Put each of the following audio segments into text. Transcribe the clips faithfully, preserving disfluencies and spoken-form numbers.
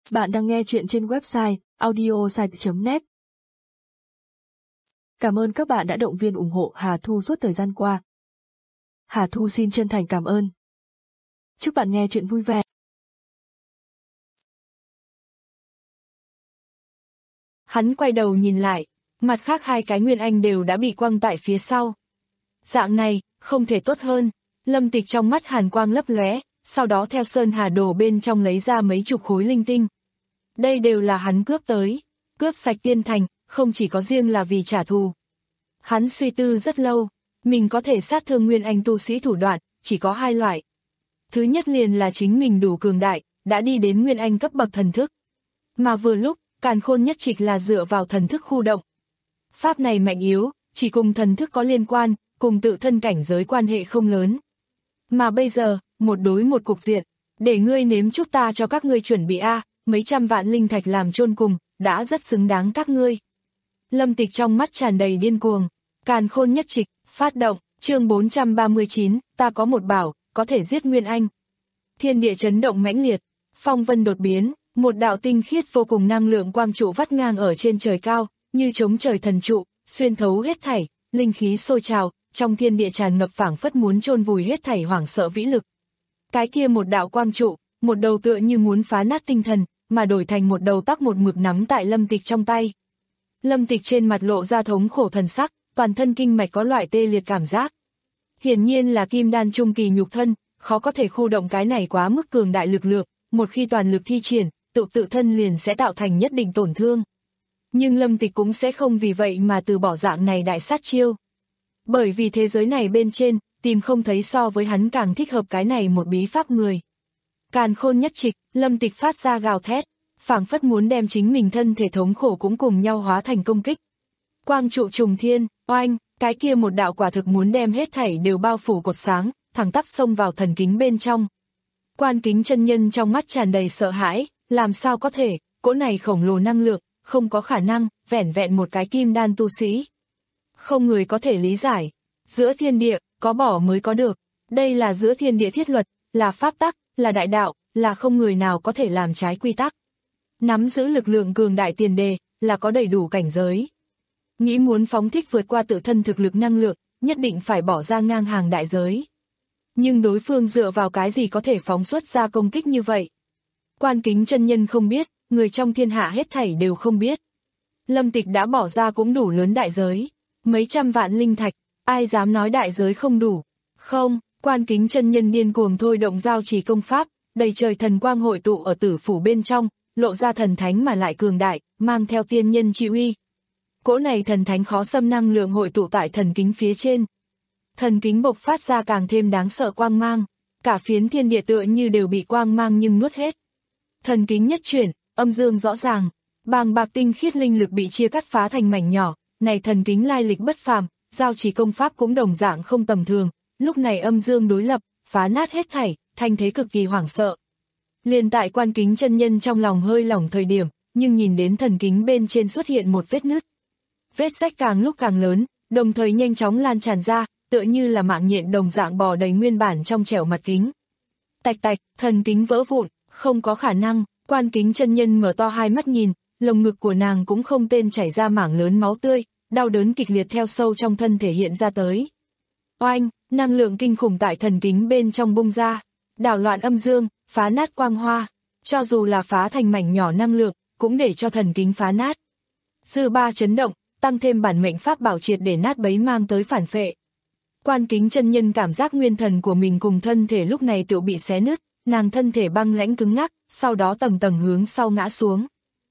Bạn đang nghe chuyện trên website audiosite chấm net. Cảm ơn các bạn đã động viên ủng hộ Hà Thu suốt thời gian qua. Hà Thu xin chân thành cảm ơn. Chúc bạn nghe chuyện vui vẻ. Hắn quay đầu nhìn lại, mặt khác hai cái nguyên anh đều đã bị quăng tại phía sau. Dạng này, không thể tốt hơn. Lâm Tịch trong mắt hàn quang lấp lóe, sau đó theo sơn hà đồ bên trong lấy ra mấy chục khối linh tinh. Đây đều là hắn cướp tới. Cướp sạch tiên thành, không chỉ có riêng là vì trả thù. Hắn suy tư rất lâu, mình có thể sát thương nguyên anh tu sĩ thủ đoạn, chỉ có hai loại. Thứ nhất liền là chính mình đủ cường đại, đã đi đến nguyên anh cấp bậc thần thức. Mà vừa lúc, càn khôn nhất trịch là dựa vào thần thức khu động. Pháp này mạnh yếu, chỉ cùng thần thức có liên quan, cùng tự thân cảnh giới quan hệ không lớn. Mà bây giờ, một đối một cục diện, để ngươi nếm chút ta cho các ngươi chuẩn bị a, mấy trăm vạn linh thạch làm chôn cùng, đã rất xứng đáng các ngươi. Lâm Tịch trong mắt tràn đầy điên cuồng, càn khôn nhất trịch, phát động, chương bốn trăm ba mươi chín, ta có một bảo, có thể giết nguyên anh. Thiên địa chấn động mãnh liệt, phong vân đột biến, một đạo tinh khiết vô cùng năng lượng quang trụ vắt ngang ở trên trời cao, như chống trời thần trụ, xuyên thấu hết thảy, linh khí sôi trào, trong thiên địa tràn ngập phảng phất muốn chôn vùi hết thảy hoảng sợ vĩ lực. Cái kia một đạo quang trụ, một đầu tựa như muốn phá nát tinh thần, mà đổi thành một đầu tắc một mực nắm tại Lâm Tịch trong tay. Lâm Tịch trên mặt lộ ra thống khổ thần sắc, toàn thân kinh mạch có loại tê liệt cảm giác. Hiển nhiên là kim đan trung kỳ nhục thân, khó có thể khu động cái này quá mức cường đại lực lượng, một khi toàn lực thi triển, tự tự thân liền sẽ tạo thành nhất định tổn thương. Nhưng Lâm Tịch cũng sẽ không vì vậy mà từ bỏ dạng này đại sát chiêu. Bởi vì thế giới này bên trên, tìm không thấy so với hắn càng thích hợp cái này một bí pháp người. Càn khôn nhất trịch, Lâm Tịch phát ra gào thét, phảng phất muốn đem chính mình thân thể thống khổ cũng cùng nhau hóa thành công kích. Quang trụ trùng thiên, oanh, cái kia một đạo quả thực muốn đem hết thảy đều bao phủ cột sáng, thẳng tắp xông vào thần kính bên trong. Quan Kính chân nhân trong mắt tràn đầy sợ hãi, làm sao có thể, cỗ này khổng lồ năng lượng, không có khả năng, vẻn vẹn một cái kim đan tu sĩ. Không người có thể lý giải, giữa thiên địa, có bỏ mới có được, đây là giữa thiên địa thiết luật, là pháp tắc, là đại đạo, là không người nào có thể làm trái quy tắc. Nắm giữ lực lượng cường đại tiền đề, là có đầy đủ cảnh giới. Nghĩ muốn phóng thích vượt qua tự thân thực lực năng lượng, nhất định phải bỏ ra ngang hàng đại giới. Nhưng đối phương dựa vào cái gì có thể phóng xuất ra công kích như vậy? Quan Kính chân nhân không biết, người trong thiên hạ hết thảy đều không biết. Lâm Tịch đã bỏ ra cũng đủ lớn đại giới, mấy trăm vạn linh thạch, ai dám nói đại giới không đủ? Không, Quan Kính chân nhân điên cuồng thôi động giao trì công pháp, đầy trời thần quang hội tụ ở tử phủ bên trong, lộ ra thần thánh mà lại cường đại, mang theo tiên nhân chi uy. Cỗ này thần thánh khó xâm năng lượng hội tụ tại thần kính phía trên. Thần kính bộc phát ra càng thêm đáng sợ quang mang, cả phiến thiên địa tựa như đều bị quang mang nhưng nuốt hết. Thần kính nhất chuyển, âm dương rõ ràng, bàng bạc tinh khiết linh lực bị chia cắt phá thành mảnh nhỏ, này thần kính lai lịch bất phàm, giao chỉ công pháp cũng đồng dạng không tầm thường, lúc này âm dương đối lập, phá nát hết thảy, thanh thế cực kỳ hoảng sợ. Liền tại Quan Kính chân nhân trong lòng hơi lỏng thời điểm, nhưng nhìn đến thần kính bên trên xuất hiện một vết nứt. Vết rách càng lúc càng lớn, đồng thời nhanh chóng lan tràn ra, tựa như là mạng nhện đồng dạng bò đầy nguyên bản trong trẻo mặt kính. Tạch tạch, thần kính vỡ vụn, không có khả năng, Quan Kính chân nhân mở to hai mắt nhìn, lồng ngực của nàng cũng không tên chảy ra mảng lớn máu tươi, đau đớn kịch liệt theo sâu trong thân thể hiện ra tới. Oanh, năng lượng kinh khủng tại thần kính bên trong bung ra, đảo loạn âm dương, phá nát quang hoa, cho dù là phá thành mảnh nhỏ năng lượng, cũng để cho thần kính phá nát. Dư ba chấn động, tăng thêm bản mệnh pháp bảo triệt để nát bấy mang tới phản phệ. Quan Kính chân nhân cảm giác nguyên thần của mình cùng thân thể lúc này tự bị xé nứt, nàng thân thể băng lãnh cứng ngắc, sau đó tầng tầng hướng sau ngã xuống.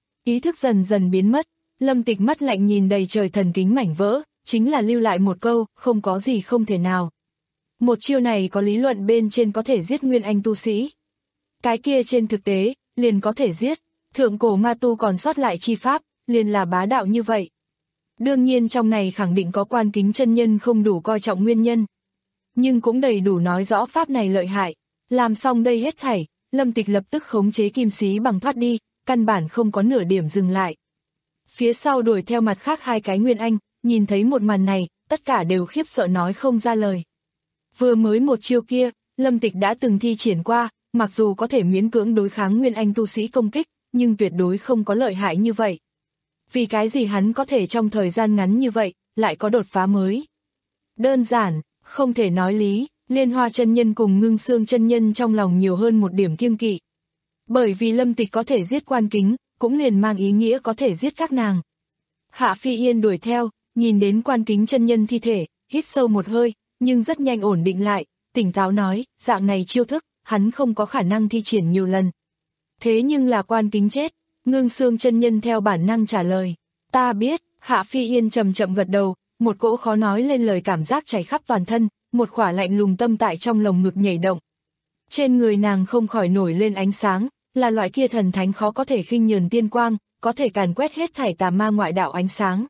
Ý thức dần dần biến mất, Lâm Tịch mắt lạnh nhìn đầy trời thần kính mảnh vỡ, chính là lưu lại một câu, không có gì không thể nào. Một chiêu này có lý luận bên trên có thể giết nguyên anh tu sĩ. Cái kia trên thực tế, liền có thể giết, thượng cổ ma tu còn sót lại chi pháp, liền là bá đạo như vậy. Đương nhiên trong này khẳng định có Quan Kính chân nhân không đủ coi trọng nguyên nhân. Nhưng cũng đầy đủ nói rõ pháp này lợi hại. Làm xong đây hết thảy, Lâm Tịch lập tức khống chế kim xí bằng thoát đi, căn bản không có nửa điểm dừng lại. Phía sau đuổi theo mặt khác hai cái nguyên anh, nhìn thấy một màn này, tất cả đều khiếp sợ nói không ra lời. Vừa mới một chiêu kia, Lâm Tịch đã từng thi triển qua, mặc dù có thể miễn cưỡng đối kháng nguyên anh tu sĩ công kích, nhưng tuyệt đối không có lợi hại như vậy. Vì cái gì hắn có thể trong thời gian ngắn như vậy, lại có đột phá mới? Đơn giản, không thể nói lý, Liên Hoa chân nhân cùng Ngưng Xương chân nhân trong lòng nhiều hơn một điểm kiêng kỵ. Bởi vì Lâm Tịch có thể giết Quan Kính, cũng liền mang ý nghĩa có thể giết các nàng. Hạ Phi Yên đuổi theo, nhìn đến Quan Kính chân nhân thi thể, hít sâu một hơi, nhưng rất nhanh ổn định lại, tỉnh táo nói, dạng này chiêu thức, hắn không có khả năng thi triển nhiều lần. Thế nhưng là Quan Kính chết, Ngưng Xương chân nhân theo bản năng trả lời, ta biết. Hạ Phi Yên chậm chậm gật đầu, một cỗ khó nói lên lời cảm giác chảy khắp toàn thân, một khỏa lạnh lùng tâm tại trong lồng ngực nhảy động. Trên người nàng không khỏi nổi lên ánh sáng, là loại kia thần thánh khó có thể khinh nhờn tiên quang, có thể càn quét hết thảy tà ma ngoại đạo ánh sáng.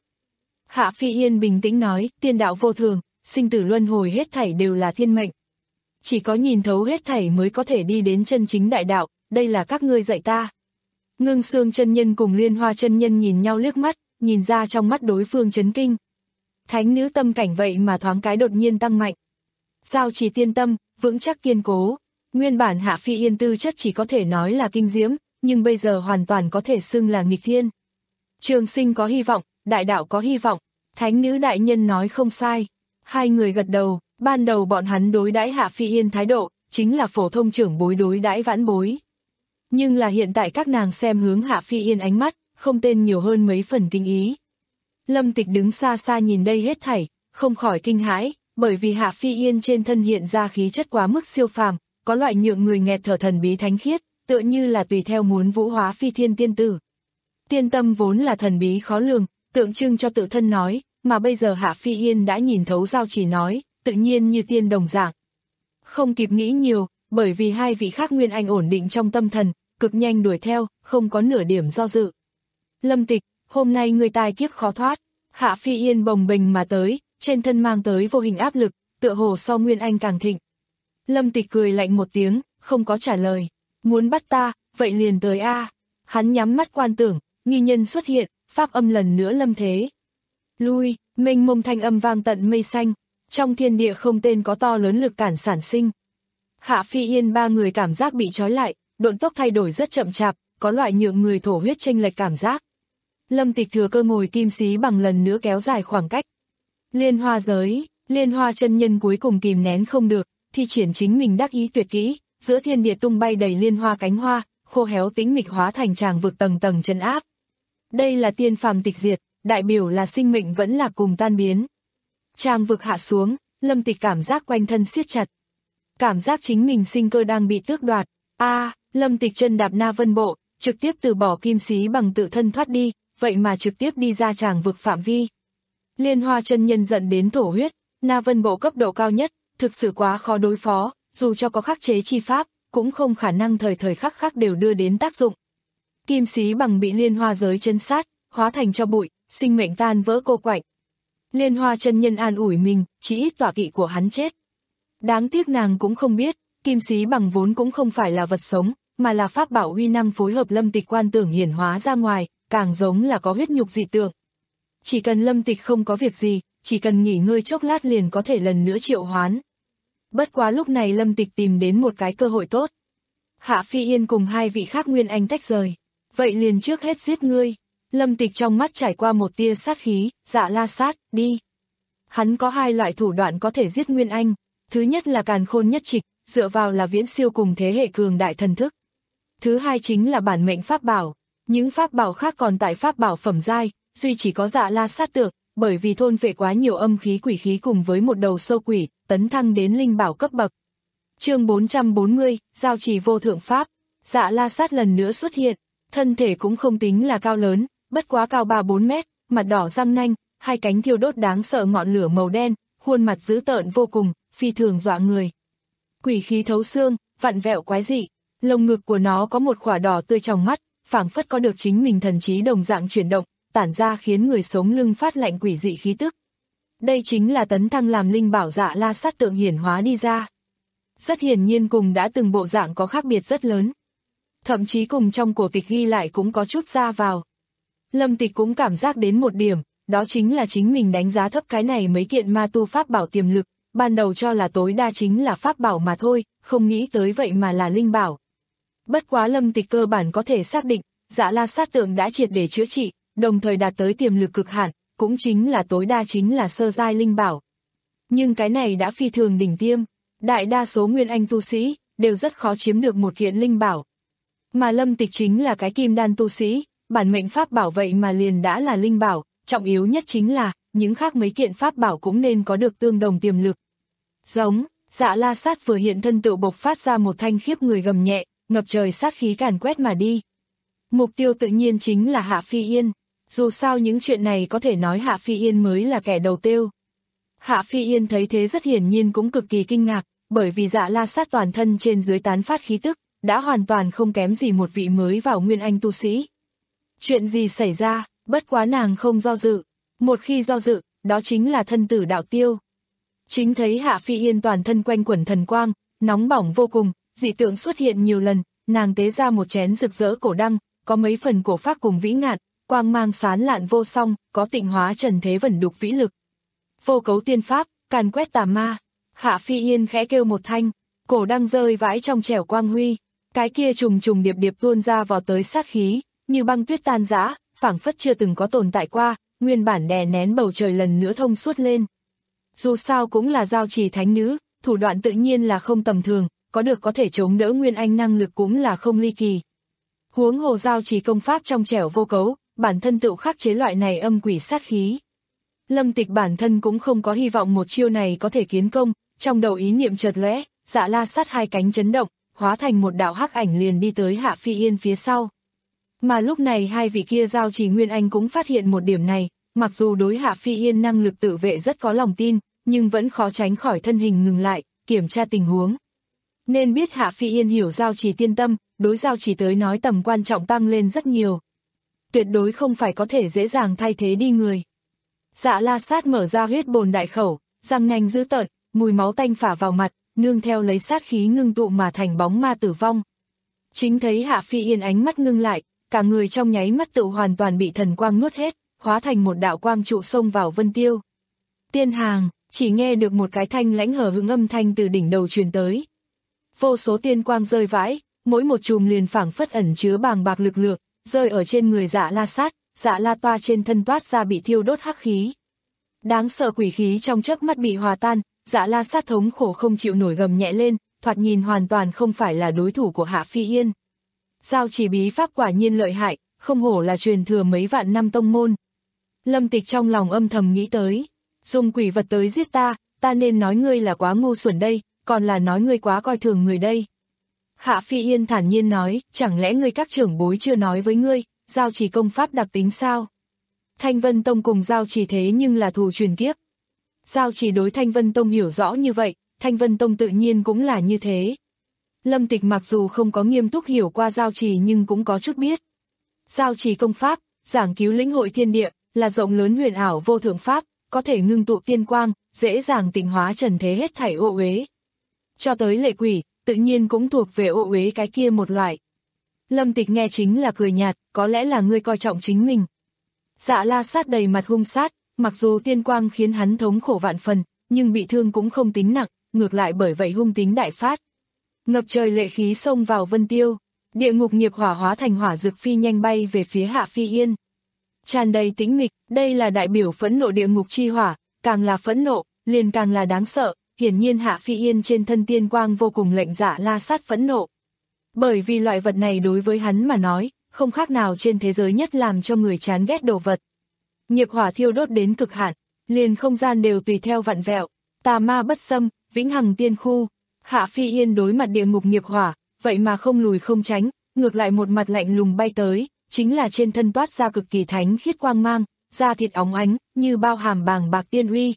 Hạ Phi Yên bình tĩnh nói, tiên đạo vô thường, sinh tử luân hồi hết thảy đều là thiên mệnh. Chỉ có nhìn thấu hết thảy mới có thể đi đến chân chính đại đạo, đây là các ngươi dạy ta. Ngưng Xương chân nhân cùng Liên Hoa chân nhân nhìn nhau liếc mắt, nhìn ra trong mắt đối phương chấn kinh. Thánh nữ tâm cảnh vậy mà thoáng cái đột nhiên tăng mạnh. Giao trì tiên tâm, vững chắc kiên cố. Nguyên bản Hạ Phi Yên tư chất chỉ có thể nói là kinh diễm, nhưng bây giờ hoàn toàn có thể xưng là nghịch thiên. Trường sinh có hy vọng, đại đạo có hy vọng. Thánh nữ đại nhân nói không sai. Hai người gật đầu, ban đầu bọn hắn đối đãi Hạ Phi Yên thái độ, chính là phổ thông trưởng bối đối đãi vãn bối. Nhưng là hiện tại các nàng xem hướng Hạ Phi Yên ánh mắt, không tên nhiều hơn mấy phần kinh ý. Lâm Tịch đứng xa xa nhìn đây hết thảy, không khỏi kinh hãi, bởi vì Hạ Phi Yên trên thân hiện ra khí chất quá mức siêu phàm, có loại nhượng người nghẹt thở thần bí thánh khiết, tựa như là tùy theo muốn vũ hóa phi thiên tiên tử. Tiên tâm vốn là thần bí khó lường, tượng trưng cho tự thân nói, mà bây giờ Hạ Phi Yên đã nhìn thấu giao chỉ nói, tự nhiên như tiên đồng dạng. Không kịp nghĩ nhiều, bởi vì hai vị khác nguyên anh ổn định trong tâm thần, cực nhanh đuổi theo, không có nửa điểm do dự. Lâm Tịch, hôm nay người tai kiếp khó thoát. Hạ Phi Yên bồng bềnh mà tới, trên thân mang tới vô hình áp lực, tựa hồ so nguyên anh càng thịnh. Lâm Tịch cười lạnh một tiếng, không có trả lời. Muốn bắt ta, vậy liền tới a. Hắn nhắm mắt quan tưởng, nghi nhân xuất hiện, pháp âm lần nữa lâm thế. Lui, mênh mông thanh âm vang tận mây xanh, trong thiên địa không tên có to lớn lực cản sản sinh. Hạ Phi Yên ba người cảm giác bị trói lại, độn tốc thay đổi rất chậm chạp, có loại nhượng người thổ huyết chênh lệch cảm giác. Lâm Tịch thừa cơ ngồi kim xí bằng lần nữa kéo dài khoảng cách. Liên Hoa giới, Liên Hoa chân nhân cuối cùng kìm nén không được, thi triển chính mình đắc ý tuyệt kỹ, giữa thiên địa tung bay đầy liên hoa cánh hoa, khô héo tĩnh mịch hóa thành tràng vực tầng tầng trấn áp. Đây là tiên phàm tịch diệt, đại biểu là sinh mệnh vẫn là cùng tan biến. Tràng vực hạ xuống, Lâm Tịch cảm giác quanh thân siết chặt. Cảm giác chính mình sinh cơ đang bị tước đoạt. A, à, Lâm Tịch chân đạp Na Vân Bộ, trực tiếp từ bỏ kim xí bằng tự thân thoát đi, vậy mà trực tiếp đi ra tràng vực phạm vi. Liên Hoa chân nhân giận đến thổ huyết, Na Vân Bộ cấp độ cao nhất, thực sự quá khó đối phó, dù cho có khắc chế chi pháp, cũng không khả năng thời thời khắc khắc đều đưa đến tác dụng. Kim xí bằng bị Liên Hoa giới chân sát, hóa thành cho bụi, sinh mệnh tan vỡ cô quạnh. Liên Hoa chân nhân an ủi mình, chỉ ít tọa kỵ của hắn chết. Đáng tiếc nàng cũng không biết, kim xí bằng vốn cũng không phải là vật sống, mà là pháp bảo uy năng phối hợp Lâm Tịch quan tưởng hiển hóa ra ngoài, càng giống là có huyết nhục dị tượng. Chỉ cần Lâm Tịch không có việc gì, chỉ cần nghỉ ngơi chốc lát liền có thể lần nữa triệu hoán. Bất quá lúc này Lâm Tịch tìm đến một cái cơ hội tốt. Hạ Phi Yên cùng hai vị khác nguyên anh tách rời. Vậy liền trước hết giết ngươi. Lâm Tịch trong mắt trải qua một tia sát khí, Dạ La Sát, đi. Hắn có hai loại thủ đoạn có thể giết nguyên anh. Thứ nhất là càn khôn nhất trịch, dựa vào là viễn siêu cùng thế hệ cường đại thần thức. Thứ hai chính là bản mệnh pháp bảo. Những pháp bảo khác còn tại pháp bảo phẩm giai, duy chỉ có Dạ La Sát tượng, bởi vì thôn phệ quá nhiều âm khí quỷ khí cùng với một đầu sâu quỷ, tấn thăng đến linh bảo cấp bậc. Chương bốn trăm bốn mươi, giao trì vô thượng pháp. Dạ La Sát lần nữa xuất hiện, thân thể cũng không tính là cao lớn, bất quá cao ba bốn mét, mặt đỏ răng nanh, hai cánh thiêu đốt đáng sợ ngọn lửa màu đen, khuôn mặt dữ tợn vô cùng, phi thường dọa người. Quỷ khí thấu xương, vặn vẹo quái dị, lồng ngực của nó có một khỏa đỏ tươi trong mắt, phảng phất có được chính mình thần trí đồng dạng chuyển động, tản ra khiến người sống lưng phát lạnh quỷ dị khí tức. Đây chính là tấn thăng làm linh bảo Dạ La Sát tượng hiển hóa đi ra. Rất hiển nhiên cùng đã từng bộ dạng có khác biệt rất lớn. Thậm chí cùng trong cổ tịch ghi lại cũng có chút ra vào. Lâm Tịch cũng cảm giác đến một điểm, đó chính là chính mình đánh giá thấp cái này mấy kiện ma tu pháp bảo tiềm lực, ban đầu cho là tối đa chính là pháp bảo mà thôi, không nghĩ tới vậy mà là linh bảo. Bất quá Lâm Tịch cơ bản có thể xác định, Dạ La Sát tượng đã triệt để chữa trị, đồng thời đạt tới tiềm lực cực hạn, cũng chính là tối đa chính là sơ giai linh bảo. Nhưng cái này đã phi thường đỉnh tiêm, đại đa số nguyên anh tu sĩ đều rất khó chiếm được một kiện linh bảo. Mà Lâm Tịch chính là cái kim đan tu sĩ, bản mệnh pháp bảo vậy mà liền đã là linh bảo, trọng yếu nhất chính là những khác mấy kiện pháp bảo cũng nên có được tương đồng tiềm lực. Giống, Dạ La Sát vừa hiện thân tự bộc phát ra một thanh khiếp người gầm nhẹ, ngập trời sát khí càn quét mà đi. Mục tiêu tự nhiên chính là Hạ Phi Yên, dù sao những chuyện này có thể nói Hạ Phi Yên mới là kẻ đầu tiêu. Hạ Phi Yên thấy thế rất hiển nhiên cũng cực kỳ kinh ngạc, bởi vì Dạ La Sát toàn thân trên dưới tán phát khí tức, đã hoàn toàn không kém gì một vị mới vào nguyên anh tu sĩ. Chuyện gì xảy ra, bất quá nàng không do dự, một khi do dự, đó chính là thân tử đạo tiêu. Chính thấy Hạ Phi Yên toàn thân quanh quẩn thần quang, nóng bỏng vô cùng, dị tượng xuất hiện nhiều lần, nàng tế ra một chén rực rỡ cổ đăng, có mấy phần cổ phác cùng vĩ ngạn, quang mang sán lạn vô song, có tịnh hóa trần thế vẩn đục vĩ lực. Vô cấu tiên pháp, càn quét tà ma. Hạ Phi Yên khẽ kêu một thanh, cổ đăng rơi vãi trong trẻo quang huy, cái kia trùng trùng điệp điệp tuôn ra vào tới sát khí, như băng tuyết tan rã, phảng phất chưa từng có tồn tại qua, nguyên bản đè nén bầu trời lần nữa thông suốt lên. Dù sao cũng là giao trì thánh nữ, thủ đoạn tự nhiên là không tầm thường, có được có thể chống đỡ nguyên anh năng lực cũng là không ly kỳ. Huống hồ giao trì công pháp trong trẻo vô cấu, bản thân tự khắc chế loại này âm quỷ sát khí. Lâm Tịch bản thân cũng không có hy vọng một chiêu này có thể kiến công, trong đầu ý niệm chợt lóe, Dạ La Sát hai cánh chấn động, hóa thành một đạo hắc ảnh liền đi tới Hạ Phi Yên phía sau. Mà lúc này hai vị kia giao trì nguyên anh cũng phát hiện một điểm này, mặc dù đối Hạ Phi Yên năng lực tự vệ rất có lòng tin, nhưng vẫn khó tránh khỏi thân hình ngừng lại, kiểm tra tình huống. Nên biết Hạ Phi Yên hiểu giao trì tiên tâm, đối giao trì tới nói tầm quan trọng tăng lên rất nhiều. Tuyệt đối không phải có thể dễ dàng thay thế đi người. Dạ La Sát mở ra huyết bồn đại khẩu, răng nanh dữ tợn, mùi máu tanh phả vào mặt, nương theo lấy sát khí ngưng tụ mà thành bóng ma tử vong. Chính thấy Hạ Phi Yên ánh mắt ngưng lại, cả người trong nháy mắt tự hoàn toàn bị thần quang nuốt hết, hóa thành một đạo quang trụ xông vào vân tiêu. Tiên hàng, chỉ nghe được một cái thanh lãnh hờ hững âm thanh từ đỉnh đầu truyền tới. Vô số tiên quang rơi vãi, mỗi một chùm liền phảng phất ẩn chứa bàng bạc lực lượng, rơi ở trên người Dạ La Sát, Dạ La Toa trên thân toát ra bị thiêu đốt hắc khí. Đáng sợ quỷ khí trong chớp mắt bị hòa tan, Dạ La Sát thống khổ không chịu nổi gầm nhẹ lên, thoạt nhìn hoàn toàn không phải là đối thủ của Hạ Phi Yên. Giao chỉ bí pháp quả nhiên lợi hại, không hổ là truyền thừa mấy vạn năm tông môn. Lâm Tịch trong lòng âm thầm nghĩ tới, dùng quỷ vật tới giết ta, ta nên nói ngươi là quá ngu xuẩn đây, còn là nói ngươi quá coi thường người đây. Hạ Phi Yên thản nhiên nói, chẳng lẽ ngươi các trưởng bối chưa nói với ngươi, giao chỉ công pháp đặc tính sao? Thanh Vân Tông cùng giao chỉ thế nhưng là thù truyền kiếp. Giao chỉ đối Thanh Vân Tông hiểu rõ như vậy, Thanh Vân Tông tự nhiên cũng là như thế. Lâm Tịch mặc dù không có nghiêm túc hiểu qua giao chỉ nhưng cũng có chút biết. Giao chỉ công pháp, giảng cứu lĩnh hội thiên địa, là rộng lớn huyền ảo vô thượng pháp, có thể ngưng tụ tiên quang, dễ dàng tịnh hóa trần thế hết thảy ô uế. Cho tới lệ quỷ, tự nhiên cũng thuộc về ô uế cái kia một loại. Lâm Tịch nghe chính là cười nhạt, có lẽ là ngươi coi trọng chính mình. Dạ La Sát đầy mặt hung sát, mặc dù tiên quang khiến hắn thống khổ vạn phần, nhưng bị thương cũng không tính nặng, ngược lại bởi vậy hung tính đại phát. Ngập trời lệ khí xông vào vân tiêu, địa ngục nghiệp hỏa hóa thành hỏa dược phi nhanh bay về phía Hạ Phi Yên. Tràn đầy tĩnh mịch, đây là đại biểu phẫn nộ địa ngục chi hỏa, càng là phẫn nộ, liền càng là đáng sợ, hiển nhiên Hạ Phi Yên trên thân tiên quang vô cùng lệnh Dạ La Sát phẫn nộ. Bởi vì loại vật này đối với hắn mà nói, không khác nào trên thế giới nhất làm cho người chán ghét đồ vật. Nghiệp hỏa thiêu đốt đến cực hạn, liền không gian đều tùy theo vặn vẹo, tà ma bất xâm, vĩnh hằng tiên khu. Hạ Phi Yên đối mặt địa ngục nghiệp hỏa, vậy mà không lùi không tránh, ngược lại một mặt lạnh lùng bay tới, chính là trên thân toát ra cực kỳ thánh khiết quang mang, da thịt óng ánh, như bao hàm bàng bạc tiên uy.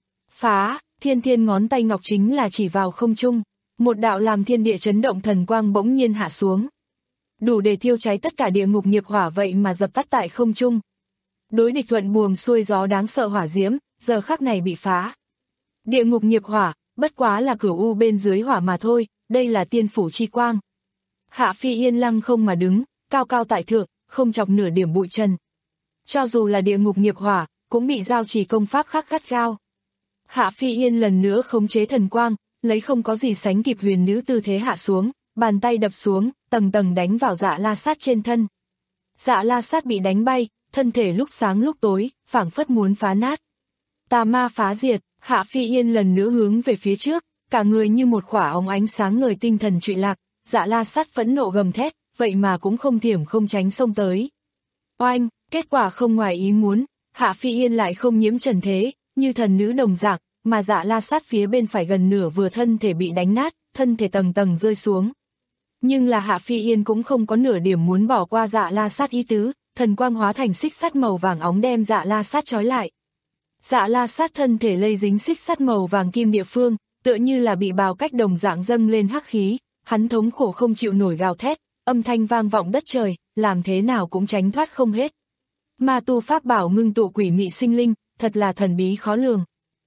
Phá, thiên thiên ngón tay ngọc chính là chỉ vào không trung, một đạo làm thiên địa chấn động thần quang bỗng nhiên hạ xuống. Đủ để thiêu cháy tất cả địa ngục nghiệp hỏa vậy mà dập tắt tại không trung. Đối địch thuận buồm xuôi gió đáng sợ hỏa diễm, giờ khắc này bị phá. Địa ngục nghiệp hỏa, bất quá là cửu u bên dưới hỏa mà thôi, đây là tiên phủ chi quang. Hạ Phi Yên lăng không mà đứng, cao cao tại thượng, không chọc nửa điểm bụi trần. Cho dù là địa ngục nghiệp hỏa, cũng bị giao trì công pháp khắc gắt gao. Hạ Phi Yên lần nữa khống chế thần quang, lấy không có gì sánh kịp huyền nữ tư thế hạ xuống, bàn tay đập xuống, tầng tầng đánh vào Dạ La Sát trên thân. Dạ La Sát bị đánh bay, thân thể lúc sáng lúc tối, phảng phất muốn phá nát. Tà ma phá diệt, Hạ Phi Yên lần nữa hướng về phía trước, cả người như một khỏa óng ánh sáng ngời tinh thần trụy lạc, Dạ La Sát phẫn nộ gầm thét, vậy mà cũng không thiểm không tránh xông tới. Oanh, kết quả không ngoài ý muốn, Hạ Phi Yên lại không nhiễm trần thế, như thần nữ đồng dạng, mà Dạ La Sát phía bên phải gần nửa vừa thân thể bị đánh nát, thân thể tầng tầng rơi xuống. Nhưng là Hạ Phi Yên cũng không có nửa điểm muốn bỏ qua Dạ La Sát ý tứ, thần quang hóa thành xích sắt màu vàng óng đem Dạ La Sát trói lại. Dạ La Sát thân thể lây dính xích sắt màu vàng kim địa phương, tựa như là bị bào cách đồng dạng dâng lên hắc khí, hắn thống khổ không chịu nổi gào thét, âm thanh vang vọng đất trời, làm thế nào cũng tránh thoát không hết. Ma tu pháp bảo ngưng tụ quỷ mị sinh linh, thật là thần bí khó lường.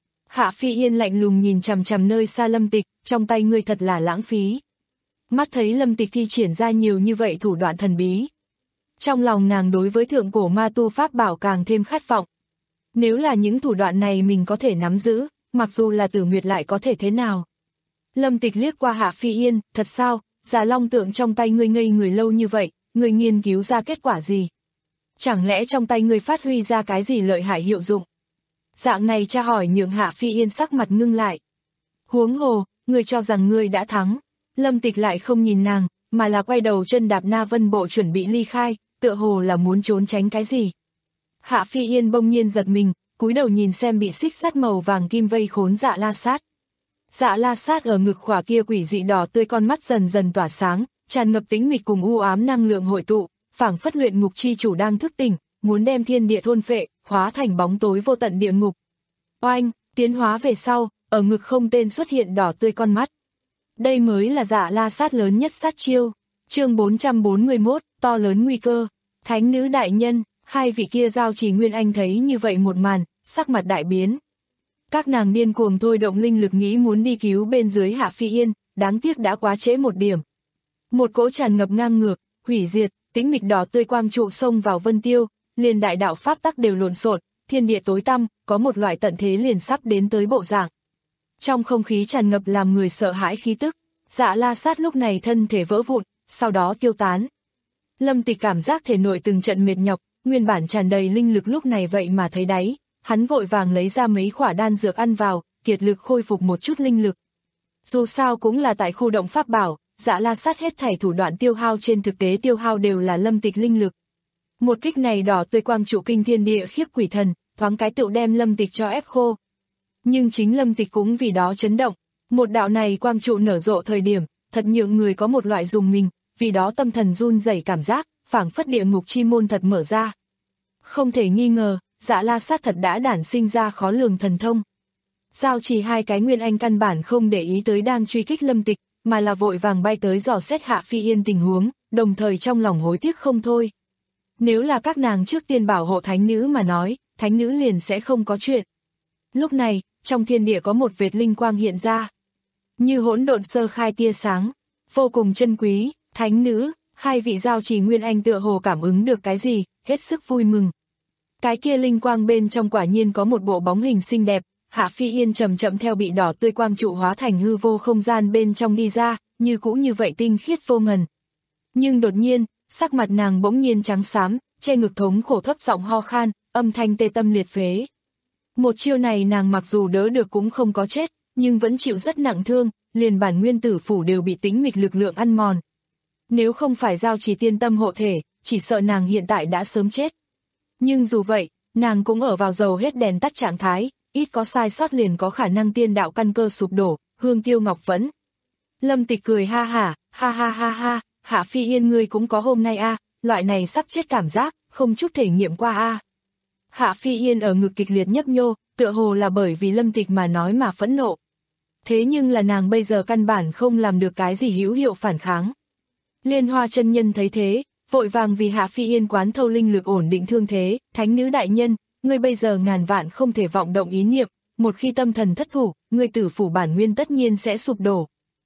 Hạ Phi Yên lạnh lùng nhìn chằm chằm nơi xa Lâm Tịch, trong tay ngươi thật là lãng phí. Mắt thấy Lâm Tịch thi triển ra nhiều như vậy thủ đoạn thần bí. Trong lòng nàng đối với thượng cổ ma tu pháp bảo càng thêm khát vọng. Nếu là những thủ đoạn này mình có thể nắm giữ, mặc dù là Tử Nguyệt lại có thể thế nào. Lâm Tịch liếc qua Hạ Phi Yên, thật sao, Giả Long tượng trong tay ngươi ngây người lâu như vậy, ngươi nghiên cứu ra kết quả gì? Chẳng lẽ trong tay ngươi phát huy ra cái gì lợi hại hiệu dụng? Dạng này tra hỏi nhượng Hạ Phi Yên sắc mặt ngưng lại. Huống hồ, ngươi cho rằng ngươi đã thắng. Lâm Tịch lại không nhìn nàng, mà là quay đầu chân đạp Na Vân Bộ chuẩn bị ly khai, tựa hồ là muốn trốn tránh cái gì. Hạ Phi Yên bỗng nhiên giật mình, cúi đầu nhìn xem bị xích sắt màu vàng kim vây khốn Dạ La Sát. Dạ La Sát ở ngực khỏa kia quỷ dị đỏ tươi con mắt dần dần tỏa sáng, tràn ngập tĩnh mịch cùng u ám năng lượng hội tụ, phảng phất luyện ngục chi chủ đang thức tỉnh, muốn đem thiên địa thôn phệ, hóa thành bóng tối vô tận địa ngục. Oanh, tiến hóa về sau, ở ngực không tên xuất hiện đỏ tươi con mắt. Đây mới là Dạ La Sát lớn nhất sát chiêu. Chương bốn trăm bốn mươi mốt, to lớn nguy cơ. Thánh nữ đại nhân, hai vị kia giao trì Nguyên Anh thấy như vậy một màn, sắc mặt đại biến. Các nàng điên cuồng thôi động linh lực nghĩ muốn đi cứu bên dưới Hạ Phi Yên, đáng tiếc đã quá trễ một điểm. Một cỗ tràn ngập ngang ngược, hủy diệt, tĩnh mịch đỏ tươi quang trụ xông vào Vân Tiêu, liền đại đạo pháp tắc đều lộn xộn, thiên địa tối tăm, có một loại tận thế liền sắp đến tới bộ dạng. Trong không khí tràn ngập làm người sợ hãi khí tức, Dạ La Sát lúc này thân thể vỡ vụn, sau đó tiêu tán. Lâm Tịch cảm giác thể nội từng trận mệt nhọc, nguyên bản tràn đầy linh lực lúc này vậy mà thấy đáy, hắn vội vàng lấy ra mấy khỏa đan dược ăn vào, kiệt lực khôi phục một chút linh lực. Dù sao cũng là tại khu động pháp bảo, Dạ La Sát hết thảy thủ đoạn tiêu hao trên thực tế tiêu hao đều là Lâm Tịch linh lực. Một kích này đỏ tươi quang trụ kinh thiên địa khiếp quỷ thần, thoáng cái tựu đem Lâm Tịch cho ép khô. Nhưng chính Lâm Tịch cũng vì đó chấn động, một đạo này quang trụ nở rộ thời điểm, thật nhượng người có một loại dùng mình, vì đó tâm thần run rẩy cảm giác, phảng phất địa ngục chi môn thật mở ra. Không thể nghi ngờ, Dạ La Sát thật đã đản sinh ra khó lường thần thông. Giao Trì hai cái Nguyên Anh căn bản không để ý tới đang truy kích Lâm Tịch, mà là vội vàng bay tới dò xét Hạ Phi Yên tình huống, đồng thời trong lòng hối tiếc không thôi. Nếu là các nàng trước tiên bảo hộ thánh nữ mà nói, thánh nữ liền sẽ không có chuyện. Lúc này, trong thiên địa có một vệt linh quang hiện ra. Như hỗn độn sơ khai tia sáng, vô cùng chân quý, thánh nữ, hai vị Giao Trì Nguyên Anh tựa hồ cảm ứng được cái gì, hết sức vui mừng. Cái kia linh quang bên trong quả nhiên có một bộ bóng hình xinh đẹp, Hạ Phi Yên chậm chậm theo bị đỏ tươi quang trụ hóa thành hư vô không gian bên trong đi ra, như cũ như vậy tinh khiết vô ngần. Nhưng đột nhiên, sắc mặt nàng bỗng nhiên trắng xám, che ngực thống khổ thấp giọng ho khan, âm thanh tê tâm liệt phế. Một chiêu này nàng mặc dù đỡ được cũng không có chết, nhưng vẫn chịu rất nặng thương, liền bản nguyên tử phủ đều bị tĩnh mịch lực lượng ăn mòn. Nếu không phải Giao Trì tiên tâm hộ thể, chỉ sợ nàng hiện tại đã sớm chết. Nhưng dù vậy, nàng cũng ở vào dầu hết đèn tắt trạng thái, ít có sai sót liền có khả năng tiên đạo căn cơ sụp đổ, hương tiêu ngọc vẫn. Lâm Tịch cười ha hả, ha ha ha ha, Hạ Phi Yên ngươi cũng có hôm nay a, à, loại này sắp chết cảm giác, không chút thể nghiệm qua a. À. Hạ Phi Yên ở ngực kịch liệt nhấp nhô, tựa hồ là bởi vì Lâm Tịch mà nói mà phẫn nộ. Thế nhưng là nàng bây giờ căn bản không làm được cái gì hữu hiệu phản kháng. Liên Hoa chân nhân thấy thế, vội vàng vì Hạ Phi Yên quán thâu linh lực ổn định thương thế, thánh nữ đại nhân, ngươi bây giờ ngàn vạn không thể vọng động ý niệm, một khi tâm thần thất thủ, ngươi tử phủ bản nguyên tất nhiên sẽ sụp đổ.